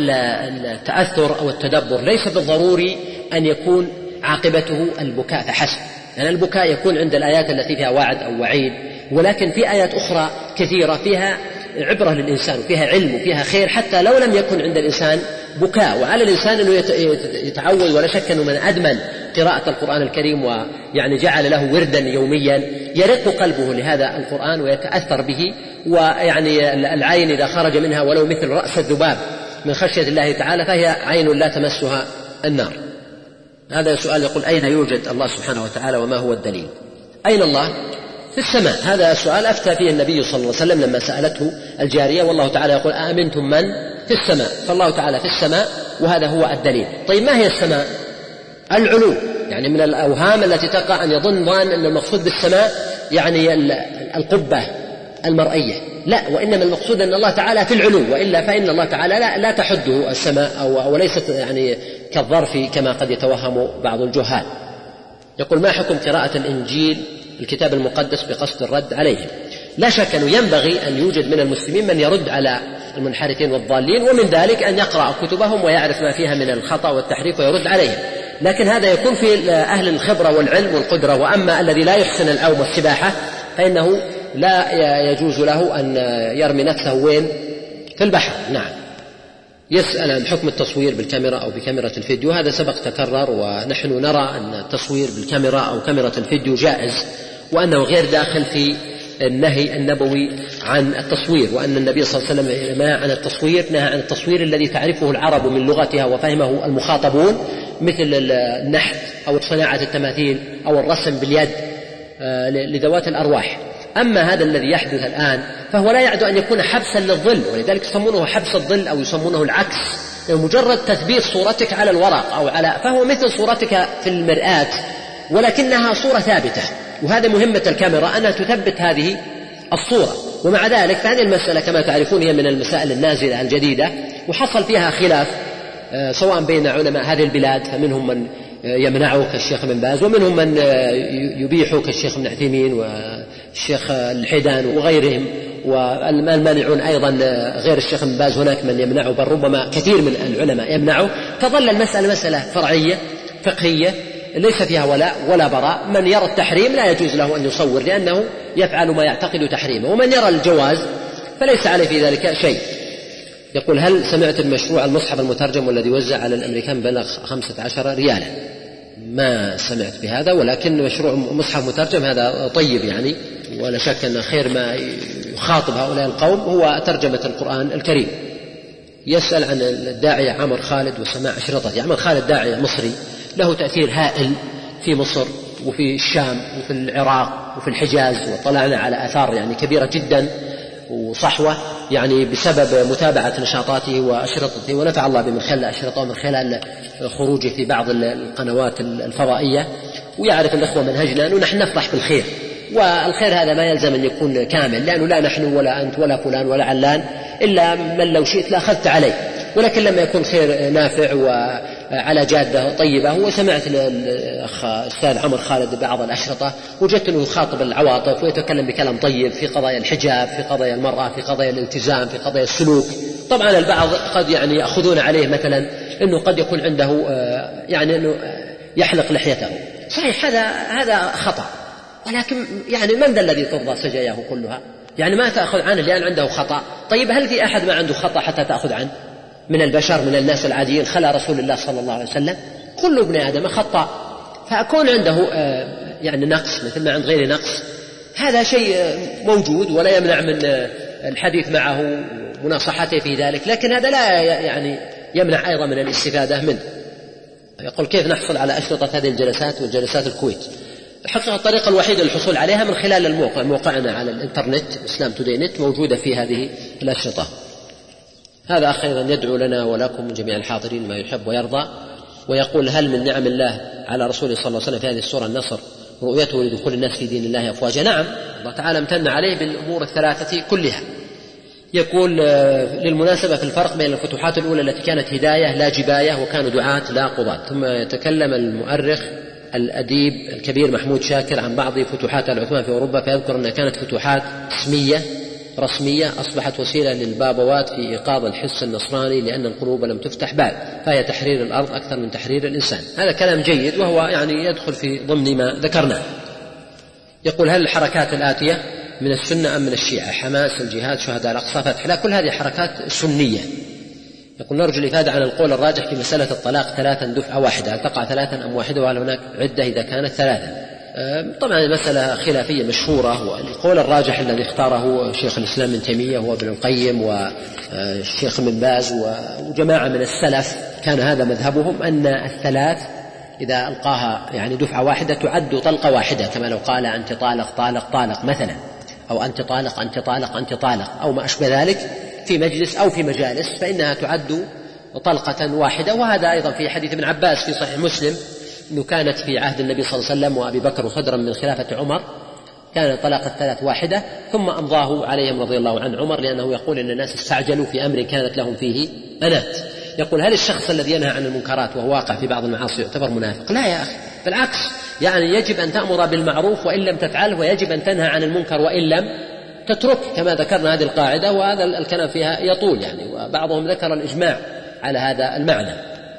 التأثر أو التدبر ليس بالضروري أن يكون عاقبته البكاء فحسب، يعني البكاء يكون عند الآيات التي فيها وعد أو وعيد، ولكن في آيات أخرى كثيرة فيها عبرة للإنسان وفيها علم وفيها خير، حتى لو لم يكن عند الإنسان بكاء. وعلى الإنسان أنه يتعود، ولا شك أنه من أدمن قراءة القرآن الكريم ويعني جعل له وردا يوميا يرق قلبه لهذا القرآن ويتأثر به، ويعني العين إذا خرج منها ولو مثل رأس الذباب من خشية الله تعالى فهي عين لا تمسها النار. هذا سؤال يقول: أين يوجد الله سبحانه وتعالى وما هو الدليل؟ أين الله؟ في السماء. هذا سؤال أفتى فيه النبي صلى الله عليه وسلم لما سألته الجارية، والله تعالى يقول: أأمنتم من في السماء؟ فالله تعالى في السماء، وهذا هو الدليل. طيب ما هي السماء؟ العلو. يعني من الأوهام التي تقع أن يظن ظان أن المقصود بالسماء يعني القبة المرئية، لا، وإنما المقصود أن الله تعالى في العلو، وإلا فإن الله تعالى لا, لا تحده السماء أو, أو ليست يعني كالظرف كما قد يتوهم بعض الجهال. يقول: ما حكم قراءة الإنجيل الكتاب المقدس بقصد الرد عليهم؟ لا شك أنه ينبغي أن يوجد من المسلمين من يرد على المنحرفين والضالين، ومن ذلك أن يقرأ كتبهم ويعرف ما فيها من الخطأ والتحريف ويرد عليهم، لكن هذا يكون في أهل الخبرة والعلم والقدرة. وأما الذي لا يحسن العوم والسباحة فإنه لا يجوز له أن يرمي نفسه وين؟ في البحر. نعم. يسأل عن حكم التصوير بالكاميرا أو بكاميرا الفيديو. هذا سبق تكرر، ونحن نرى أن التصوير بالكاميرا أو كاميرا الفيديو جائز، وأنه غير داخل في النهي النبوي عن التصوير، وأن النبي صلى الله عليه وسلم نهى عن التصوير، نهى عن التصوير الذي تعرفه العرب من لغتها وفهمه المخاطبون، مثل النحت أو صناعة التماثيل أو الرسم باليد لذوات الأرواح. أما هذا الذي يحدث الآن فهو لا يعد أن يكون حبسا للظل، ولذلك يسمونه حبس الظل أو يسمونه العكس، مجرد تثبيت صورتك على الورق أو على، فهو مثل صورتك في المرآة ولكنها صورة ثابتة. وهذا مهمة الكاميرا أنها تثبت هذه الصورة. ومع ذلك فهذه المسألة كما تعرفون هي من المسائل النازلة الجديدة، وحصل فيها خلاف سواء بين علماء هذه البلاد، فمنهم من يمنعه كالشيخ ابن باز، ومنهم من يبيحه كالشيخ ابن عثيمين والشيخ الحيدان وغيرهم، والمانعون أيضا غير الشيخ ابن باز هناك من يمنعه، بل ربما كثير من العلماء يمنعه. فظل المسألة مسألة فرعية فقهية ليس فيها ولاء ولا براء. من يرى التحريم لا يجوز له أن يصور لأنه يفعل ما يعتقد تحريمه، ومن يرى الجواز فليس عليه في ذلك شيء. يقول: هل سمعت المشروع المصحف المترجم والذي وزع على الأمريكان بلغ خمسة عشر ريالا؟ ما سمعت بهذا، ولكن مشروع مصحف مترجم هذا طيب يعني، ولا شك أن خير ما يخاطب هؤلاء القوم هو ترجمة القرآن الكريم. يسأل عن الداعية عمر خالد وسماع أشرطته. عمر خالد داعية مصري له تأثير هائل في مصر وفي الشام وفي العراق وفي الحجاز، وطلعنا على آثار يعني كبيرة جدا وصحوة يعني بسبب متابعة نشاطاته وأشرطته، ونفع الله بمن خلال أشرطه من خلال خروجه في بعض القنوات الفضائية. ويعرف الأخوة منهجنا أنه نحن نفرح بالخير، والخير هذا ما يلزم أن يكون كامل، لأنه لا نحن ولا أنت ولا فلان ولا علان إلا من لو شئت لأخذت عليه، ولكن لما يكون خير نافع وعلى جادة طيبة. وسمعت الأخ أستاذ عمر خالد بعض الأشرطة، وجدت أنه يخاطب العواطف ويتكلم بكلام طيب في قضايا الحجاب، في قضايا المرأة، في قضايا الالتزام، في قضايا السلوك. طبعا البعض قد يعني يأخذون عليه مثلا أنه قد يكون عنده يعني أنه يحلق لحيته. صحيح هذا هذا خطأ، ولكن يعني من ذا الذي ترضى سجاياه كلها؟ يعني ما تأخذ عنه لأن عنده خطأ. طيب هل في أحد ما عنده خطأ حتى تأخذ عنه من البشر من الناس العاديين؟ خلا رسول الله صلى الله عليه وسلم كل ابن آدم خطأ، فأكون عنده يعني نقص مثل ما عند غير نقص هذا شيء موجود ولا يمنع من الحديث معه ومناصحته في ذلك، لكن هذا لا يعني يمنع أيضا من الاستفادة منه. يقول كيف نحصل على أشرطة هذه الجلسات والجلسات الكويت؟ الحقيقة الطريقة الوحيدة للحصول عليها من خلال الموقع، موقعنا على الإنترنت إسلام توداي نت موجودة في هذه الأشرطة. هذا أخ أيضا يدعو لنا ولكم من جميع الحاضرين ما يحب ويرضى، ويقول هل من نعم الله على رسوله صلى الله عليه وسلم في هذه السورة النصر رؤيته لدخول الناس في دين الله أفواجا؟ نعم، الله تعالى امتن عليه بالأمور الثلاثة كلها. يقول للمناسبة في الفرق بين الفتوحات الأولى التي كانت هداية لا جباية وكانوا دعاة لا قضاة. ثم يتكلم المؤرخ الأديب الكبير محمود شاكر عن بعض فتوحات العثمان في أوروبا، فيذكر أنها كانت فتوحات اسمية رسمية أصبحت وسيلة للبابوات في إيقاظ الحس النصراني لأن القلوب لم تفتح بعد، فهي تحرير الأرض أكثر من تحرير الإنسان. هذا كلام جيد وهو يعني يدخل في ضمن ما ذكرناه. يقول هل الحركات الآتية من السنة أم من الشيعة؟ حماس، الجهاد، شهداء الأقصى، فتح. لا، كل هذه حركات سنية. يقول نرجو الإفادة عن القول الراجح في مسألة الطلاق ثلاثا دفعة واحدة، هل تقع ثلاثا أم واحدة، وهل هناك عدة إذا كانت ثلاثا؟ طبعا المسألة خلافية مشهورة، والقول الراجح الذي اختاره شيخ الإسلام ابن تيمية وابن القيم والشيخ ابن باز وجماعة من السلف كان هذا مذهبهم، أن الثلاث إذا ألقاها يعني دفعة واحدة تعد طلقة واحدة، كما لو قال أنت طالق طالق طالق مثلا، أو أنت طالق أنت طالق أنت طالق أو ما أشبه ذلك في مجلس أو في مجالس، فإنها تعد طلقة واحدة. وهذا أيضا في حديث ابن عباس في صحيح مسلم أنه كانت في عهد النبي صلى الله عليه وسلم وأبي بكر وخضرا من خلافة عمر كان طلاق الثلاث واحدة، ثم أمضاه عليهم رضي الله عن عمر، لأنه يقول أن الناس استعجلوا في أمر كانت لهم فيه أنات. يقول هل الشخص الذي ينهى عن المنكرات وهو واقع في بعض المعاصي يعتبر منافق؟ لا يا أخي، بالعكس، يعني يجب أن تأمر بالمعروف وإن لم تفعله، ويجب أن تنهى عن المنكر وإن لم تترك، كما ذكرنا هذه القاعدة، وهذا الكلام فيها يطول يعني، وبعضهم ذكر الإجماع على هذا المعنى.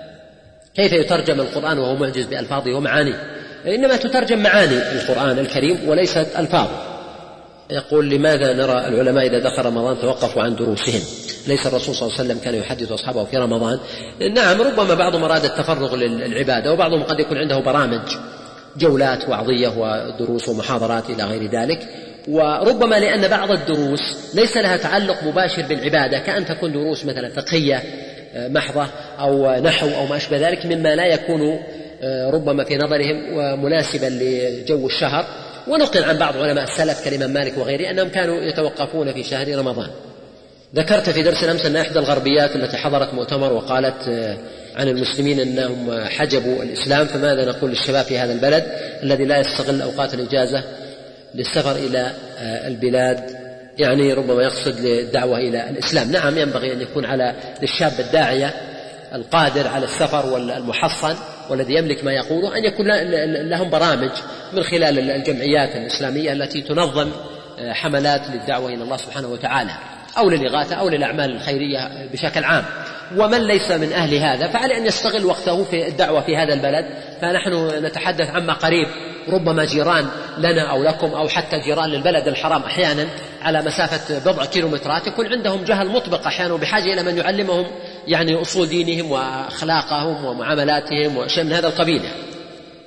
كيف يترجم القرآن وهو معجز بألفاظه ومعانيه؟ إنما تترجم معاني القرآن الكريم وليست ألفاظه. يقول لماذا نرى العلماء إذا دخل رمضان توقفوا عن دروسهم؟ ليس الرسول صلى الله عليه وسلم كان يحدث أصحابه في رمضان؟ نعم، ربما بعضهم أراد التفرغ للعبادة، وبعضهم قد يكون عنده برامج جولات وعظية ودروس ومحاضرات إلى غير ذلك، وربما لأن بعض الدروس ليس لها تعلق مباشر بالعبادة، كأن تكون دروس مثلا فقهية محضة أو نحو أو ما أشبه ذلك، مما لا يكون ربما في نظرهم مناسبا لجو الشهر. ونقل عن بعض علماء السلف كالإمام مالك وغيره أنهم كانوا يتوقفون في شهر رمضان. ذكرت في درس الأمس أن إحدى الغربيات التي حضرت مؤتمر وقالت عن المسلمين أنهم حجبوا الإسلام، فماذا نقول للشباب في هذا البلد الذي لا يستغل أوقات الإجازة للسفر إلى البلاد؟ يعني ربما يقصد للدعوة إلى الإسلام. نعم، ينبغي أن يكون على للشاب الداعية القادر على السفر والمحصن والذي يملك ما يقوله أن يكون لهم برامج من خلال الجمعيات الإسلامية التي تنظم حملات للدعوة إلى الله سبحانه وتعالى، أو للإغاثة أو للأعمال الخيرية بشكل عام. ومن ليس من أهل هذا فعليه أن يستغل وقته في الدعوة في هذا البلد. فنحن نتحدث عما قريب، ربما جيران لنا أو لكم أو حتى جيران للبلد الحرام أحيانا على مسافة بضع كيلومترات يكون عندهم جهل مطبق أحيانا، وبحاجة إلى من يعلمهم يعني أصول دينهم وأخلاقهم ومعاملاتهم وشيء من هذا القبيل.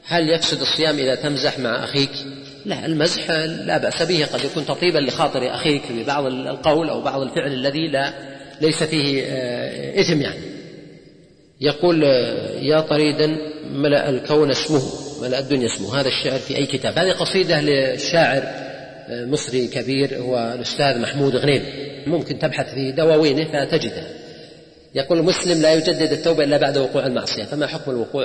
هل يفسد الصيام إذا تمزح مع أخيك؟ لا، المزح لا بأس به، قد يكون تطيبا لخاطر أخيك ببعض القول أو بعض الفعل الذي لا ليس فيه إثم يعني. يقول: يا طريدا ملأ الكون اسمه، ملأ الدنيا اسمه، هذا الشعر في أي كتاب؟ هذه قصيدة للشاعر مصري كبير هو الأستاذ محمود غنيم، ممكن تبحث في دواوينه فتجده. يقول: المسلم لا يجدد التوبة إلا بعد وقوع المعصية، فما حكم الوقوع؟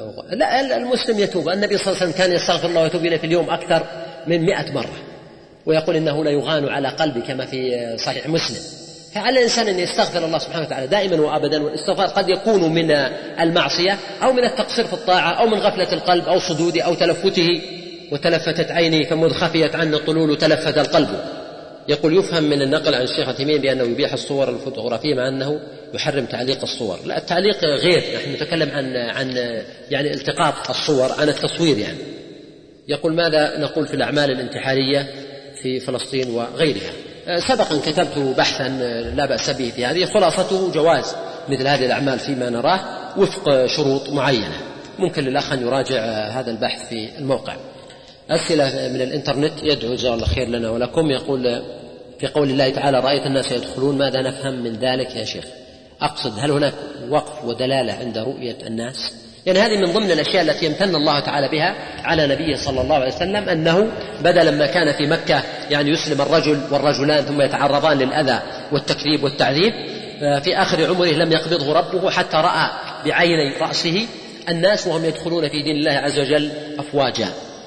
لا، المسلم يتوب. النبي صلى الله عليه وسلم كان يستغفر الله ويتوب إليه في اليوم أكثر من مئة مرة، ويقول إنه لا يغان على قلبي كما في صحيح مسلم. فعلى الإنسان أن يستغفر الله سبحانه وتعالى دائما وأبدا، والاستغفار قد يكون من المعصية أو من التقصير في الطاعة أو من غفلة القلب أو صدوده أو تلفته، وتلفتت عيني كمذ خفيت عني الطلول وتلفت القلب. يقول: يفهم من النقل عن الشيخ عثيمين بأنه يبيح الصور الفوتوغرافية مع أنه يحرم تعليق الصور. لا، التعليق غير، نحن نتكلم عن عن يعني التقاط الصور، عن التصوير يعني. يقول: ماذا نقول في الأعمال الانتحارية في فلسطين وغيرها؟ سبقا كتبت بحثا لا بأس به في هذه، خلاصته جواز مثل هذه الأعمال فيما نراه وفق شروط معينة. ممكن للأخ أن يراجع هذا البحث في الموقع. أسئلة من الإنترنت، يدعو جزاه الله خير لنا ولكم. يقول: في قول الله تعالى: رأيت الناس يدخلون، ماذا نفهم من ذلك يا شيخ؟ أقصد هل هناك وقف ودلالة عند رؤية الناس؟ يعني هذه من ضمن الأشياء التي امتن الله تعالى بها على نبيه صلى الله عليه وسلم، أنه بدلا ما كان في مكة يعني يسلم الرجل والرجلان ثم يتعرضان للأذى والتكذيب والتعذيب، في آخر عمره لم يقبضه ربه حتى رأى بعيني رأسه الناس وهم يدخلون في دين الله عز وجل أفواجا.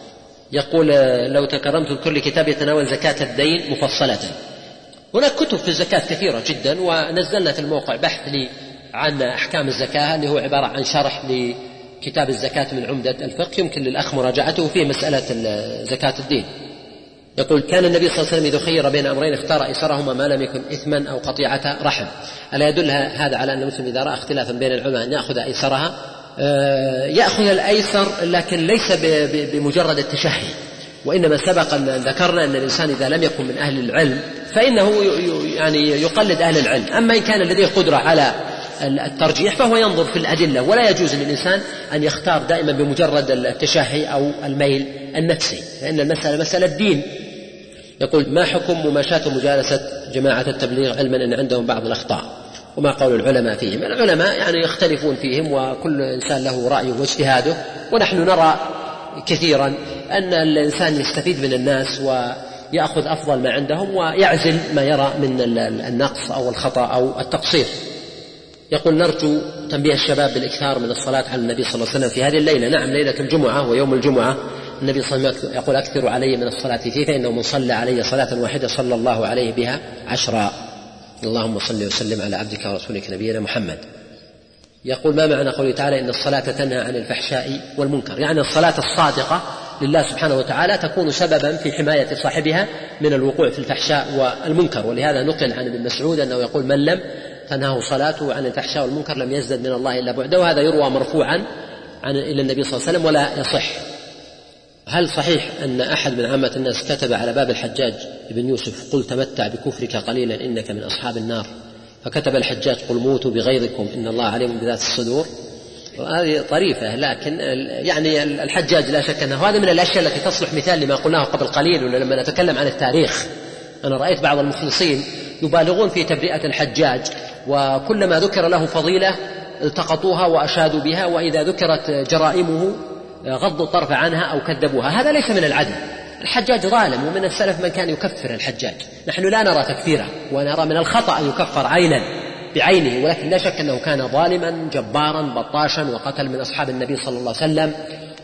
يقول: لو تكرمت بكل كتاب يتناول زكاة الدين مفصلة. هناك كتب في الزكاة كثيرة جدا، ونزلنا في الموقع بحث لي عن أحكام الزكاة اللي هو عبارة عن شرح لكتاب الزكاة من عمدة الفقه، يمكن للأخ مراجعته فيه مسألة زكاة الدين. يقول: كان النبي صلى الله عليه وسلم إذا خير بين أمرين اختار أيسرهما ما لم يكن إثما أو قطيعة رحم. ألا يدل هذا على أن المسلم إذا رأى اختلافا بين العلماء أن يأخذ أيسرها؟ يأخذ الأيسر، لكن ليس بمجرد التشهي، وإنما سبق أن ذكرنا أن الإنسان إذا لم يكن من أهل العلم فإنه يعني يقلد أهل العلم. أما إن كان لديه قدرة على الترجيح فهو ينظر في الأدلة، ولا يجوز للإنسان أن يختار دائما بمجرد التشهي أو الميل النفسي، لأن المسألة مسألة دين. يقول: ما حكم مماشاة ومجالسة جماعة التبليغ علما أن عندهم بعض الأخطاء، وما قول العلماء فيهم؟ العلماء يعني يختلفون فيهم، وكل إنسان له رأيه واجتهاده، ونحن نرى كثيرا أن الإنسان يستفيد من الناس ويأخذ أفضل ما عندهم ويعزل ما يرى من النقص أو الخطأ أو التقصير. يقول: نرجو تنبيه الشباب بالإكثار من الصلاة على النبي صلى الله عليه وسلم في هذه الليلة. نعم، ليلة الجمعة ويوم الجمعة النبي صلى الله عليه وسلم يقول: أكثروا علي من الصلاة فيه، فإنه من صلى علي صلاة واحدة صلى الله عليه بها عشرا. اللهم صل وسلم على عبدك ورسولك نبينا محمد. يقول: ما معنى قوله تعالى إن الصلاة تنهى عن الفحشاء والمنكر؟ يعني الصلاة الصادقة لله سبحانه وتعالى تكون سببا في حماية صاحبها من الوقوع في الفحشاء والمنكر، ولهذا نقل عن ابن مسعود أنه يقول: من لم تنهه صلاته عن الفحشاء والمنكر لم يزدد من الله إلا بعده. وهذا يروى مرفوعا عن إلى النبي صلى الله عليه وسلم ولا يصح. هل صحيح أن أحد من عامة الناس كتب على باب الحجاج بن يوسف: قل تمتع بكفرك قليلا إنك من أصحاب النار، فكتب الحجاج: قل موتوا بغيظكم إن الله عليم بذات الصدور؟ هذه طريفة، لكن يعني الحجاج لا شك أنه هذا من الأشياء التي تصلح مثال لما قلناه قبل قليل. ولما نتكلم عن التاريخ أنا رأيت بعض المخلصين يبالغون في تبرئة الحجاج، وكلما ذكر له فضيلة التقطوها وأشادوا بها، وإذا ذكرت جرائمه غضوا الطرف عنها أو كذبوها. هذا ليس من العدل. الحجاج ظالم، ومن السلف من كان يكفر الحجاج. نحن لا نرى تكفيره، ونرى من الخطأ أن يكفر عينا بعينه، ولكن لا شك أنه كان ظالما جبارا بطاشا، وقتل من أصحاب النبي صلى الله عليه وسلم.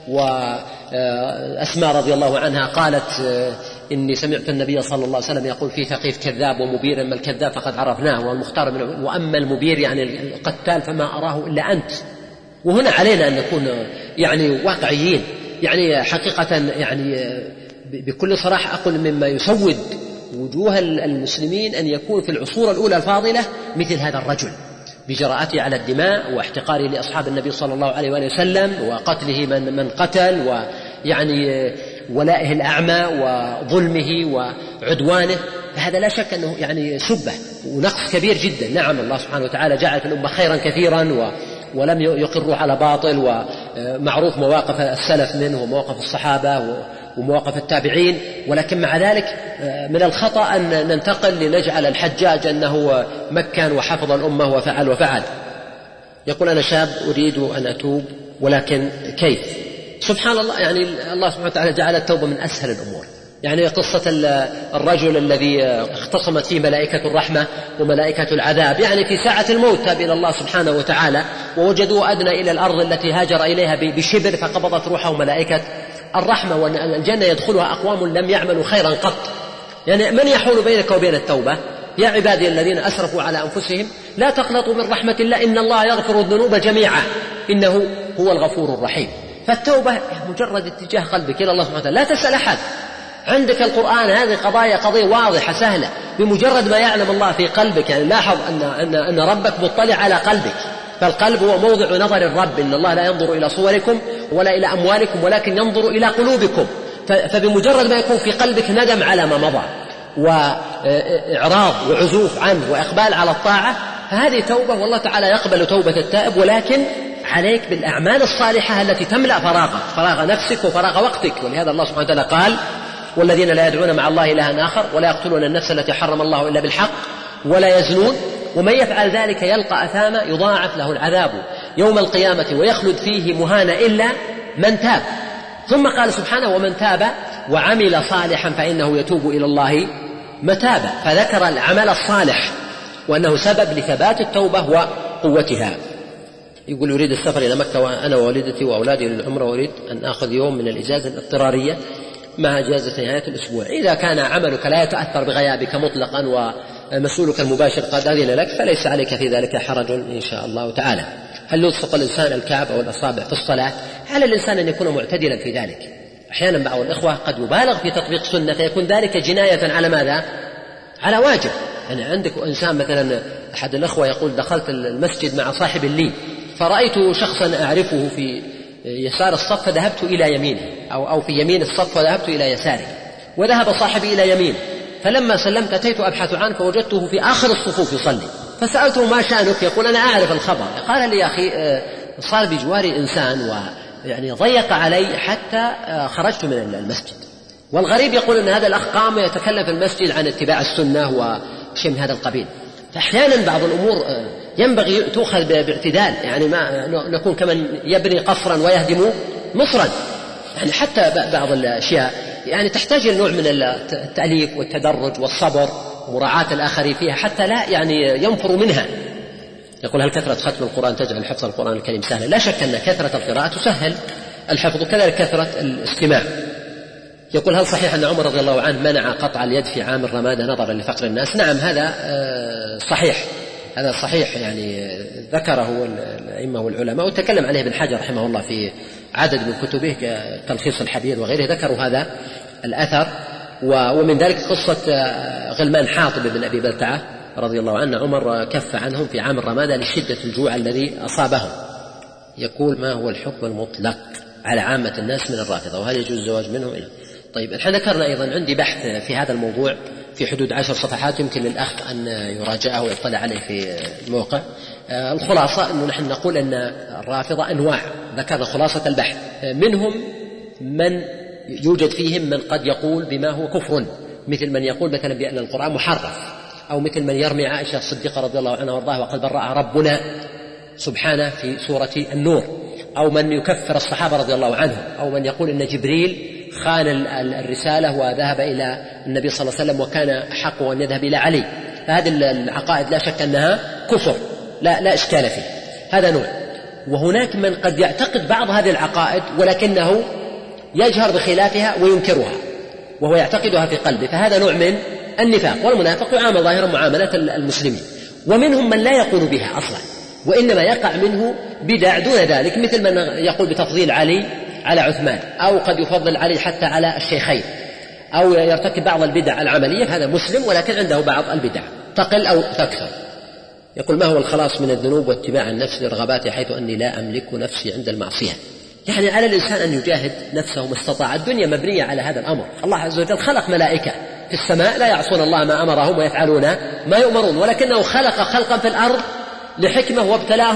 وأسماء رضي الله عنها قالت: إني سمعت النبي صلى الله عليه وسلم يقول في ثقيف: كذاب ومبير، أما الكذاب فقد عرفناه والمختار من، وأما المبير يعني القتال فما أراه إلا أنت. وهنا علينا أن نكون يعني واقعيين، يعني حقيقة يعني بكل صراحة أقول مما يسود وجوه المسلمين أن يكون في العصور الأولى الفاضلة مثل هذا الرجل بجراءته على الدماء واحتقاره لأصحاب النبي صلى الله عليه وآله وسلم، وقتله من من قتل، ويعني ولائه الأعمى وظلمه وعدوانه. فهذا لا شك أنه يعني سبة ونقص كبير جدا. نعم، الله سبحانه وتعالى جعل في الأمة خيرا كثيرا و ولم يقروا على باطل، ومعروف مواقف السلف منه ومواقف الصحابة ومواقف التابعين، ولكن مع ذلك من الخطأ أن ننتقل لنجعل الحجاج أنه مكن وحفظ الأمة وفعل وفعل. يقول أنا شاب أريد أن أتوب ولكن كيف؟ سبحان الله، يعني الله سبحانه وتعالى جعل التوبة من أسهل الأمور. يعني قصة الرجل الذي اختصمت فيه ملائكة الرحمة وملائكة العذاب، يعني في ساعة الموت تاب إلى الله سبحانه وتعالى ووجدوه أدنى إلى الأرض التي هاجر إليها بشبر فقبضت روحه ملائكة الرحمة، والجنة يدخلها أقوام لم يعملوا خيرا قط. يعني من يحول بينك وبين التوبة؟ يا عبادي الذين أسرفوا على أنفسهم لا تقنطوا من رحمة الله إن الله يغفر الذنوب جميعا إنه هو الغفور الرحيم. فالتوبة مجرد اتجاه قلبك إلى الله سبحانه وتعالى، لا تسأل أحد. عندك القرآن، هذه قضايا قضية واضحة سهلة، بمجرد ما يعلم الله في قلبك. يعني لاحظ أن, أن, أن ربك مطلع على قلبك، فالقلب هو موضع نظر الرب، إن الله لا ينظر إلى صوركم ولا إلى أموالكم ولكن ينظر إلى قلوبكم. فبمجرد ما يكون في قلبك ندم على ما مضى وإعراض وعزوف عنه وإقبال على الطاعة، فهذه توبة، والله تعالى يقبل توبة التائب، ولكن عليك بالأعمال الصالحة التي تملأ فراغك، فراغ نفسك وفراغ وقتك. ولهذا الله سبحانه وتعالى قال والذين لا يدعون مع الله إلها آخر ولا يقتلون النفس التي حرم الله إلا بالحق ولا يزنون ومن يفعل ذلك يلقى أثاما يضاعف له العذاب يوم القيامة ويخلد فيه مهانا إلا من تاب. ثم قال سبحانه ومن تاب وعمل صالحا فإنه يتوب إلى الله متابا، فذكر العمل الصالح وأنه سبب لثبات التوبة وقوتها. يقول يريد السفر إلى مكة وأنا ووالدتي وأولادي للعمرة وأريد أن أخذ يوم من الإجازة الاضطرارية مع إجازة نهاية الأسبوع. إذا كان عملك لا يتأثر بغيابك مطلقا ومسؤولك المباشر قد أذن لك فليس عليك في ذلك حرج إن شاء الله تعالى. هل يلصق الإنسان الكعب أو الأصابع في الصلاة؟ على الإنسان أن يكون معتدلا في ذلك. أحيانا بعض الإخوة قد يبالغ في تطبيق سنة فيكون ذلك جناية على ماذا؟ على واجب. يعني عندك إنسان مثلا أحد الأخوة يقول دخلت المسجد مع صاحب لي فرأيت شخصا أعرفه في يسار الصف فذهبت إلى يمينه أو, أو في يمين الصف فذهبت إلى يساره، وذهب صاحبي إلى يمينه، فلما سلمت أتيت أبحث عنه فوجدته في آخر الصفوف يصلي، فسألته ما شأنك؟ يقول أنا أعرف الخبر. قال لي يا أخي صار بجواري إنسان ويعني ضيق علي حتى خرجت من المسجد. والغريب يقول أن هذا الأخ قام يتكلم في المسجد عن اتباع السنة وشيء من هذا القبيل. فأحيانا بعض الأمور ينبغي تؤخذ باعتدال، يعني ما نكون كمن يبني قصرا ويهدم مصرا. يعني حتى بعض الأشياء يعني تحتاج إلى نوع من التأليف والتدرج والصبر ومراعاة الآخرين فيها حتى لا يعني ينفروا منها. يقول هل كثرة ختم القرآن تجعل حفظ القرآن الكريم سهلا؟ لا شك أن كثرة القراءة تسهل الحفظ وكذلك كثرة الاستماع. يقول هل صحيح أن عمر رضي الله عنه منع قطع اليد في عام الرمادة نظرا لفقر الناس؟ نعم هذا صحيح، هذا صحيح، يعني ذكره الأئمة والعلماء وتكلم عليه ابن حجر رحمه الله في عدد من كتبه تلخيص الحبير وغيره، ذكروا هذا الأثر. ومن ذلك قصة غلمان حاطب بن أبي بلتعة رضي الله عنه، عمر كف عنهم في عام الرمادة لشدة الجوع الذي أصابهم. يقول ما هو الحكم المطلق على عامة الناس من الرافضة وهل يجوز الزواج منهم إلى؟ طيب احنا ذكرنا أيضا عندي بحث في هذا الموضوع في حدود عشر صفحات يمكن للأخ أن يراجعه ويطلع عليه في الموقع. آه الخلاصة أنه نحن نقول أن الرافضة أنواع، ذكرنا خلاصة البحث، منهم من يوجد فيهم من قد يقول بما هو كفر، مثل من يقول مثلا بأن القرآن محرف، أو مثل من يرمي عائشة الصديقة رضي الله عنها وارضاها وقد برأ ربنا سبحانه في سورة النور، أو من يكفر الصحابة رضي الله عنهم، أو من يقول أن جبريل خان الرسالة وذهب إلى النبي صلى الله عليه وسلم وكان حقه أن يذهب إلى علي. فهذه العقائد لا شك أنها كفر لا, لا إشكال فيه، هذا نوع. وهناك من قد يعتقد بعض هذه العقائد ولكنه يجهر بخلافها وينكرها وهو يعتقدها في قلبه، فهذا نوع من النفاق. والمنافق يعامل ظاهرا معاملة المسلمين. ومنهم من لا يقول بها أصلا وإنما يقع منه بدع دون ذلك، مثل من يقول بتفضيل علي على عثمان، أو قد يفضل علي حتى على الشيخين، أو يرتكب بعض البدع العملية، هذا مسلم ولكن عنده بعض البدع تقل أو تكثر. يقول ما هو الخلاص من الذنوب واتباع النفس لرغباتي حيث أني لا أملك نفسي عند المعصية؟ يعني على الإنسان أن يجاهد نفسه ما استطاع. الدنيا مبنية على هذا الأمر. الله عز وجل خلق ملائكة في السماء لا يعصون الله ما أمرهم ويفعلون ما يؤمرون، ولكنه خلق خلقا في الأرض لحكمة وابتلاهم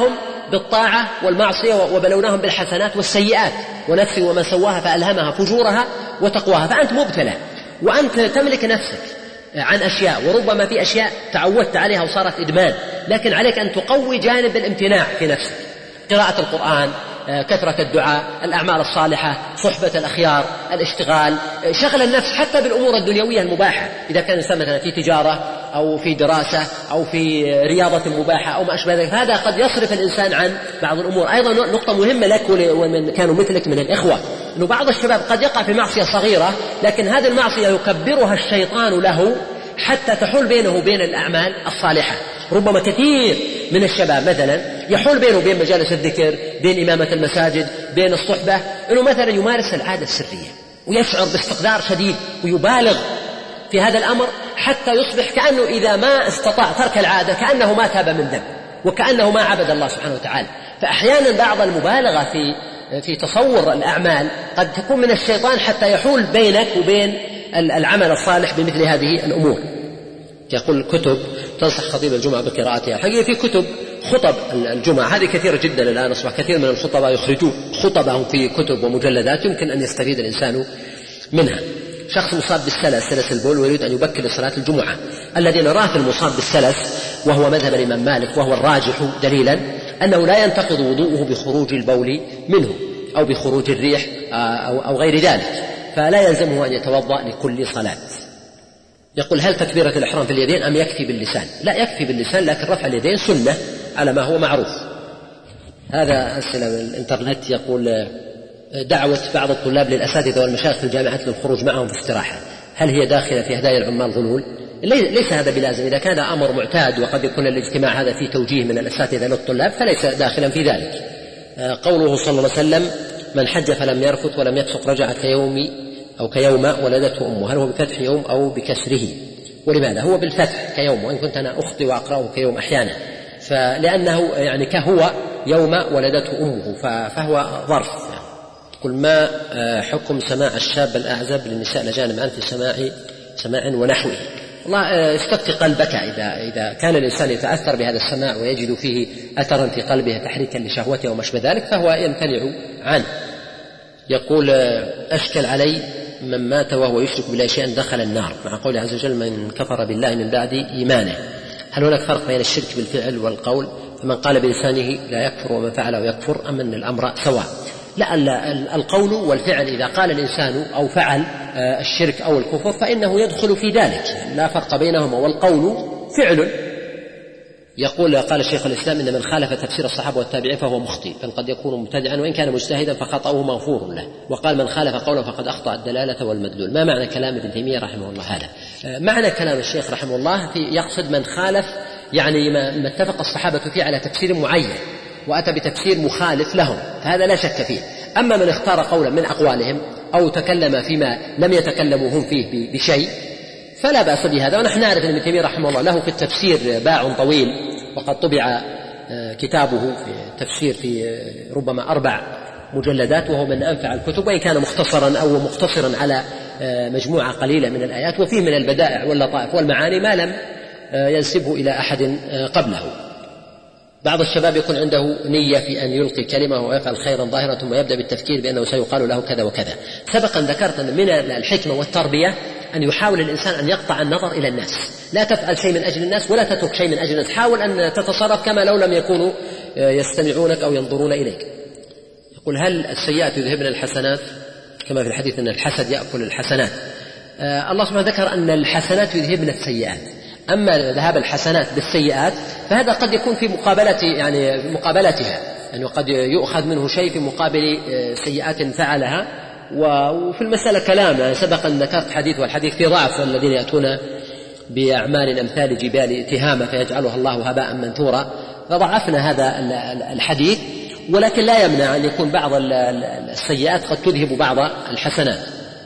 بالطاعة والمعصية وبلوناهم بالحسنات والسيئات، ونفس وما سواها فألهمها فجورها وتقواها. فأنت مبتلى وأنت تملك نفسك عن أشياء، وربما في أشياء تعودت عليها وصارت إدمان، لكن عليك أن تقوي جانب الامتناع في نفسك، قراءة القرآن، كثرة الدعاء، الأعمال الصالحة، صحبة الأخيار، الاشتغال، شغل النفس حتى بالأمور الدنيوية المباحة. إذا كان الإنسان مثلا في تجارة أو في دراسة أو في رياضة مباحة أو ما أشبه ذلك، فهذا قد يصرف الإنسان عن بعض الأمور. أيضا نقطة مهمة لك ومن كانوا مثلك من الإخوة، أنه بعض الشباب قد يقع في معصية صغيرة، لكن هذه المعصية يكبرها الشيطان له حتى تحول بينه وبين الأعمال الصالحة. ربما كثير من الشباب مثلا يحول بينه وبين مجالس الذكر، بين إمامة المساجد، بين الصحبة، أنه مثلا يمارس العادة السرية ويشعر باستقدار شديد ويبالغ في هذا الأمر حتى يصبح كأنه إذا ما استطاع ترك العادة كأنه ما تاب من ذنب وكأنه ما عبد الله سبحانه وتعالى. فأحيانا بعض المبالغة في في تصور الأعمال قد تكون من الشيطان حتى يحول بينك وبين العمل الصالح بمثل هذه الأمور. يقول كتب تنصح خطيب الجمعة بقراءتها. حقيقة في كتب خطب الجمعة هذه كثيرة جدا الآن، أصبح كثير من الخطباء يخرجون خطبهم في كتب ومجلدات يمكن أن يستفيد الإنسان منها. شخص مصاب بالسلس، سلس البول، ويريد أن يبكر لصلاة الجمعة. الذي نراه في المصاب بالسلس وهو مذهب الإمام مالك وهو الراجح دليلا أنه لا ينتقض وضوءه بخروج البول منه أو بخروج الريح أو غير ذلك، فلا يلزمه أن يتوضأ لكل صلاة. يقول هل تكبيرة الإحرام في اليدين أم يكفي باللسان؟ لا، يكفي باللسان، لكن رفع اليدين سنة على ما هو معروف. هذا أسئلة من الإنترنت. يقول دعوة بعض الطلاب للأساتذة والمشايخ في الجامعات للخروج معهم في استراحة، هل هي داخلة في هدايا العمال غلول؟ ليس هذا بلازم. إذا كان أمر معتاد وقد يكون الاجتماع هذا فيه توجيه من الأساتذة للطلاب فليس داخلا في ذلك. قوله صلى الله عليه وسلم من حج فلم يرفث ولم يفسق رجع كيوم أو كيوم ولدته أمه، هل هو بفتح يوم أو بكسره؟ ولماذا؟ هو بالفتح كيوم، وإن كنت أنا أخطئ وأقرأه كيوم أحيانا، فلأنه يعني كهو يوم ولدته أمه فهو ظرف. تقول ما حكم سماع الشاب الأعزب للنساء الأجانب عن في سماع سماع ونحوه؟ والله استفتي قلبك، إذا إذا كان الإنسان يتأثر بهذا السماع ويجد فيه أثرا في قلبه تحريكا لشهوته وما أشبه ذلك فهو يمتنع عنه. يقول أشكل علي من مات وهو يشرك بالله شيئا دخل النار، مع قوله عز وجل من كفر بالله من بعد إيمانه، هل هناك فرق بين الشرك بالفعل والقول؟ فمن قال بلسانه لا يكفر ومن فعله يكفر أم أن الأمر سواء؟ لا، القول والفعل إذا قال الإنسان أو فعل الشرك أو الكفر فإنه يدخل في ذلك، لا فرق بينهما، والقول فعل. يقول قال الشيخ الإسلام إن من خالف تفسير الصحابة والتابعين فهو مخطئ، بل قد يكون مبتدعا وإن كان مجتهدا فخطأه مغفور له. وقال من خالف قولا فقد أخطأ الدلالة والمدلول. ما معنى كلام ابن تيمية رحمه الله هذا؟ معنى كلام الشيخ رحمه الله في يقصد من خالف يعني ما اتفق الصحابة فيه على تفسير معين وأتى بتفسير مخالف لهم، فهذا لا شك فيه. أما من اختار قولا من أقوالهم أو تكلم فيما لم يتكلموا هم فيه بشيء فلا بأس بهذا. ونحن نعرف أن ابن تيمية رحمه الله له في التفسير باع طويل، وقد طبع كتابه في التفسير في ربما أربع مجلدات، وهو من أنفع الكتب، وإن كان مختصرا أو مختصرا على مجموعة قليلة من الآيات، وفيه من البدائع واللطائف والمعاني ما لم ينسبه إلى أحد قبله. بعض الشباب يكون عنده نية في أن يلقي كلمة ويفعل خيرا ظاهرا ثم يبدأ بالتفكير بأنه سيقال له كذا وكذا. سبقا ذكرت أن من الحكمة والتربية أن يحاول الإنسان أن يقطع النظر إلى الناس، لا تفعل شيء من أجل الناس ولا تترك شيء من أجل الناس، حاول أن تتصرف كما لو لم يكونوا يستمعونك أو ينظرون إليك. يقول هل السيئات يذهبن الحسنات كما في الحديث أن الحسد يأكل الحسنات؟ آه الله سبحانه ذكر أن الحسنات يذهبن السيئات، أما ذهاب الحسنات بالسيئات فهذا قد يكون في مقابلة يعني مقابلتها، يعني قد يؤخذ منه شيء في مقابل سيئات فعلها. وفي المسألة كلام، يعني سبق أن ذكرت حديث والحديث في ضعف الذين يأتون بأعمال أمثال جبال تهامة فيجعلها الله هباء منثورا، فضعفنا هذا الحديث، ولكن لا يمنع أن يكون بعض السيئات قد تذهب بعض الحسنات.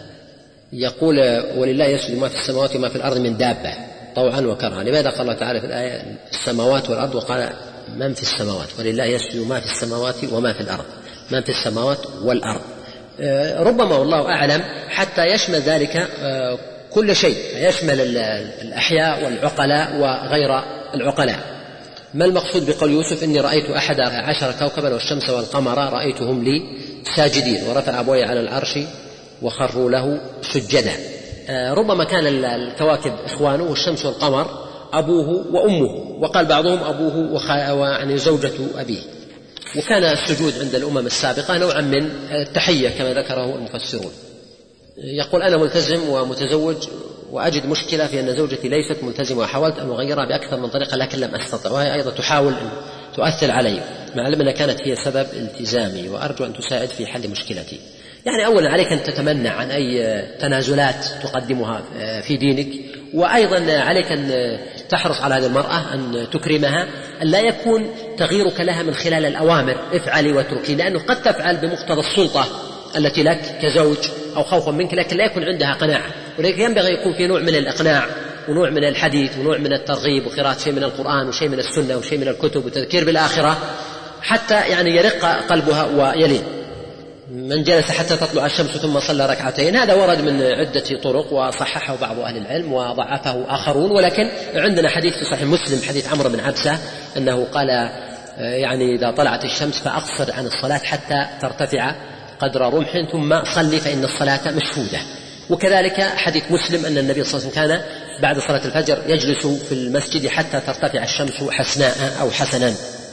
يقول ولله يسجد ما في السماوات وما في الأرض من دابة طوعا وكرها، لماذا قال الله تعالى في الآية السماوات والأرض وقال من في السماوات؟ ولله يسجد ما في السماوات وما في الأرض، من في السماوات والأرض. ربما والله أعلم حتى يشمل ذلك كل شيء، يشمل الأحياء والعقلاء وغير العقلاء. ما المقصود بقول يوسف إني رأيت أحد عشر كوكبا والشمس والقمر رأيتهم لي ساجدين، ورفع أبوي على العرش وخروا له سجدا. ربما كان الكواكب إخوانه والشمس والقمر أبوه وأمه، وقال بعضهم أبوه ويعني زوجة أبيه. وكان السجود عند الأمم السابقة نوعا من التحية كما ذكره المفسرون. يقول أنا ملتزم ومتزوج وأجد مشكلة في أن زوجتي ليست ملتزمة وحاولت أن أغيرها بأكثر من طريقة لكن لم أستطع، وهي أيضا تحاول أن تؤثر علي مع أنها كانت هي سبب التزامي، وأرجو أن تساعد في حل مشكلتي. يعني أولا عليك أن تتمنع عن أي تنازلات تقدمها في دينك، وأيضا عليك أن تحرص على هذه المرأة أن تكرمها، أن لا يكون تغييرك لها من خلال الأوامر افعلي واتركي، لأنه قد تفعل بمقتضى السلطة التي لك كزوج أو خوفا منك لكن لا يكون عندها قناعة، ولكن ينبغي يكون في نوع من الإقناع ونوع من الحديث ونوع من الترغيب وقراءة شيء من القرآن وشيء من السنة وشيء من الكتب وتذكير بالآخرة حتى يعني يرق قلبها ويلين. من جلس حتى تطلع الشمس ثم صلى ركعتين، هذا ورد من عدة طرق وصححه بعض أهل العلم وضعفه آخرون، ولكن عندنا حديث في صحيح مسلم حديث عمرو بن عبسة أنه قال يعني إذا طلعت الشمس فأقصر عن الصلاة حتى ترتفع قدر رمح ثم صلي فإن الصلاة مشهودة. وكذلك حديث مسلم أن النبي صلى الله عليه وسلم كان بعد صلاة الفجر يجلس في المسجد حتى ترتفع الشمس حسناء أو حسنا.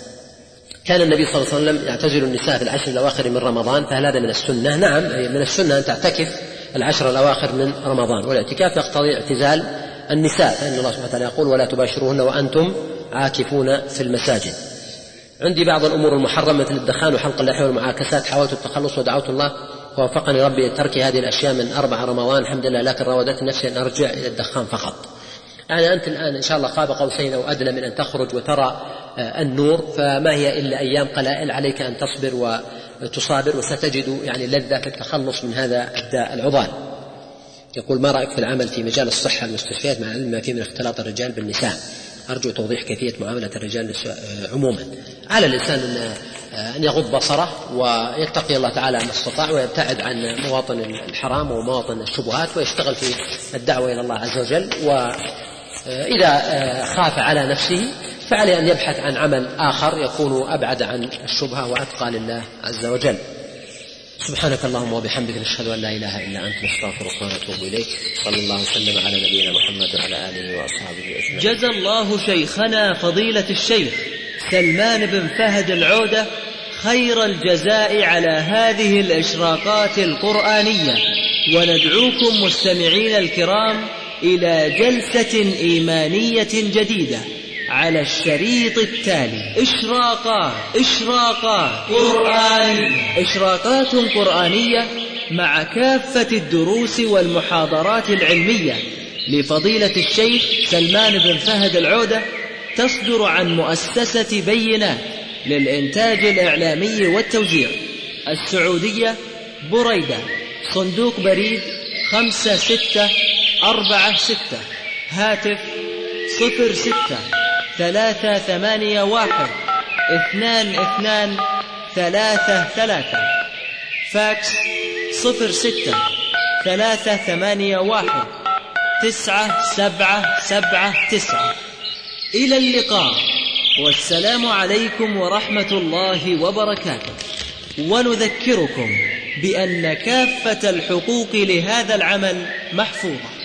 كان النبي صلى الله عليه وسلم يعتزل النساء في العشر الأواخر من رمضان، فهل هذا من السنة؟ نعم، من السنة أن تعتكف العشر الأواخر من رمضان، والاعتكاف يقتضي اعتزال النساء، فإن الله سبحانه وتعالى يقول ولا تباشروهن وأنتم عاكفون في المساجد. عندي بعض الأمور المحرمة مثل الدخان وحلق اللحية والمعاكسات، حاولت التخلص ودعوت الله ووفقني ربي لترك هذه الأشياء من أربع رمضان الحمد لله، لكن راودت نفسي أن أرجع إلى الدخان فقط. يعني أنت الآن إن شاء الله قاب قوسين أو أدنى من أن تخرج وترى النور، فما هي إلا أيام قلائل، عليك أن تصبر وتصابر وستجد يعني لذة في التخلص من هذا الداء العضال. يقول ما رأيك في العمل في مجال الصحة المستشفيات مع العلم ما فيه من اختلاط الرجال بالنساء؟ أرجو توضيح كيفية معاملة الرجال عموما. على الإنسان أن يغض بصره ويتقي الله تعالى ما استطاع ويبتعد عن مواطن الحرام ومواطن الشبهات ويشتغل في الدعوة إلى الله عز وجل، وإذا خاف على نفسه فعليه أن يبحث عن عمل آخر يكون أبعد عن الشبهة وأتقى لله عز وجل. سبحانك اللهم وبحمدك نشهد أن لا إله إلا أنت نستغفرك ونتوب إليك. صلى الله وسلم على نبينا محمد وعلى آله وأصحابه أجمعين. جزى الله شيخنا فضيلة الشيخ سلمان بن فهد العودة خير الجزاء على هذه الإشراقات القرآنية، وندعوكم مستمعين الكرام إلى جلسة إيمانية جديدة على الشريط التالي. إشراقات إشراقات قرآنية إشراقات قرآنية مع كافة الدروس والمحاضرات العلمية لفضيلة الشيخ سلمان بن فهد العودة، تصدر عن مؤسسة بينات للإنتاج الإعلامي والتوزيع، السعودية، بريدة، صندوق بريد خمسة ستة أربعة ستة، هاتف صفر ستة ثلاثة ثمانية واحد اثنان اثنان ثلاثة ثلاثة، فاكس صفر ستة ثلاثة ثمانية واحد تسعة سبعة سبعة تسعة. إلى اللقاء والسلام عليكم ورحمة الله وبركاته. ونذكركم بأن كافة الحقوق لهذا العمل محفوظة.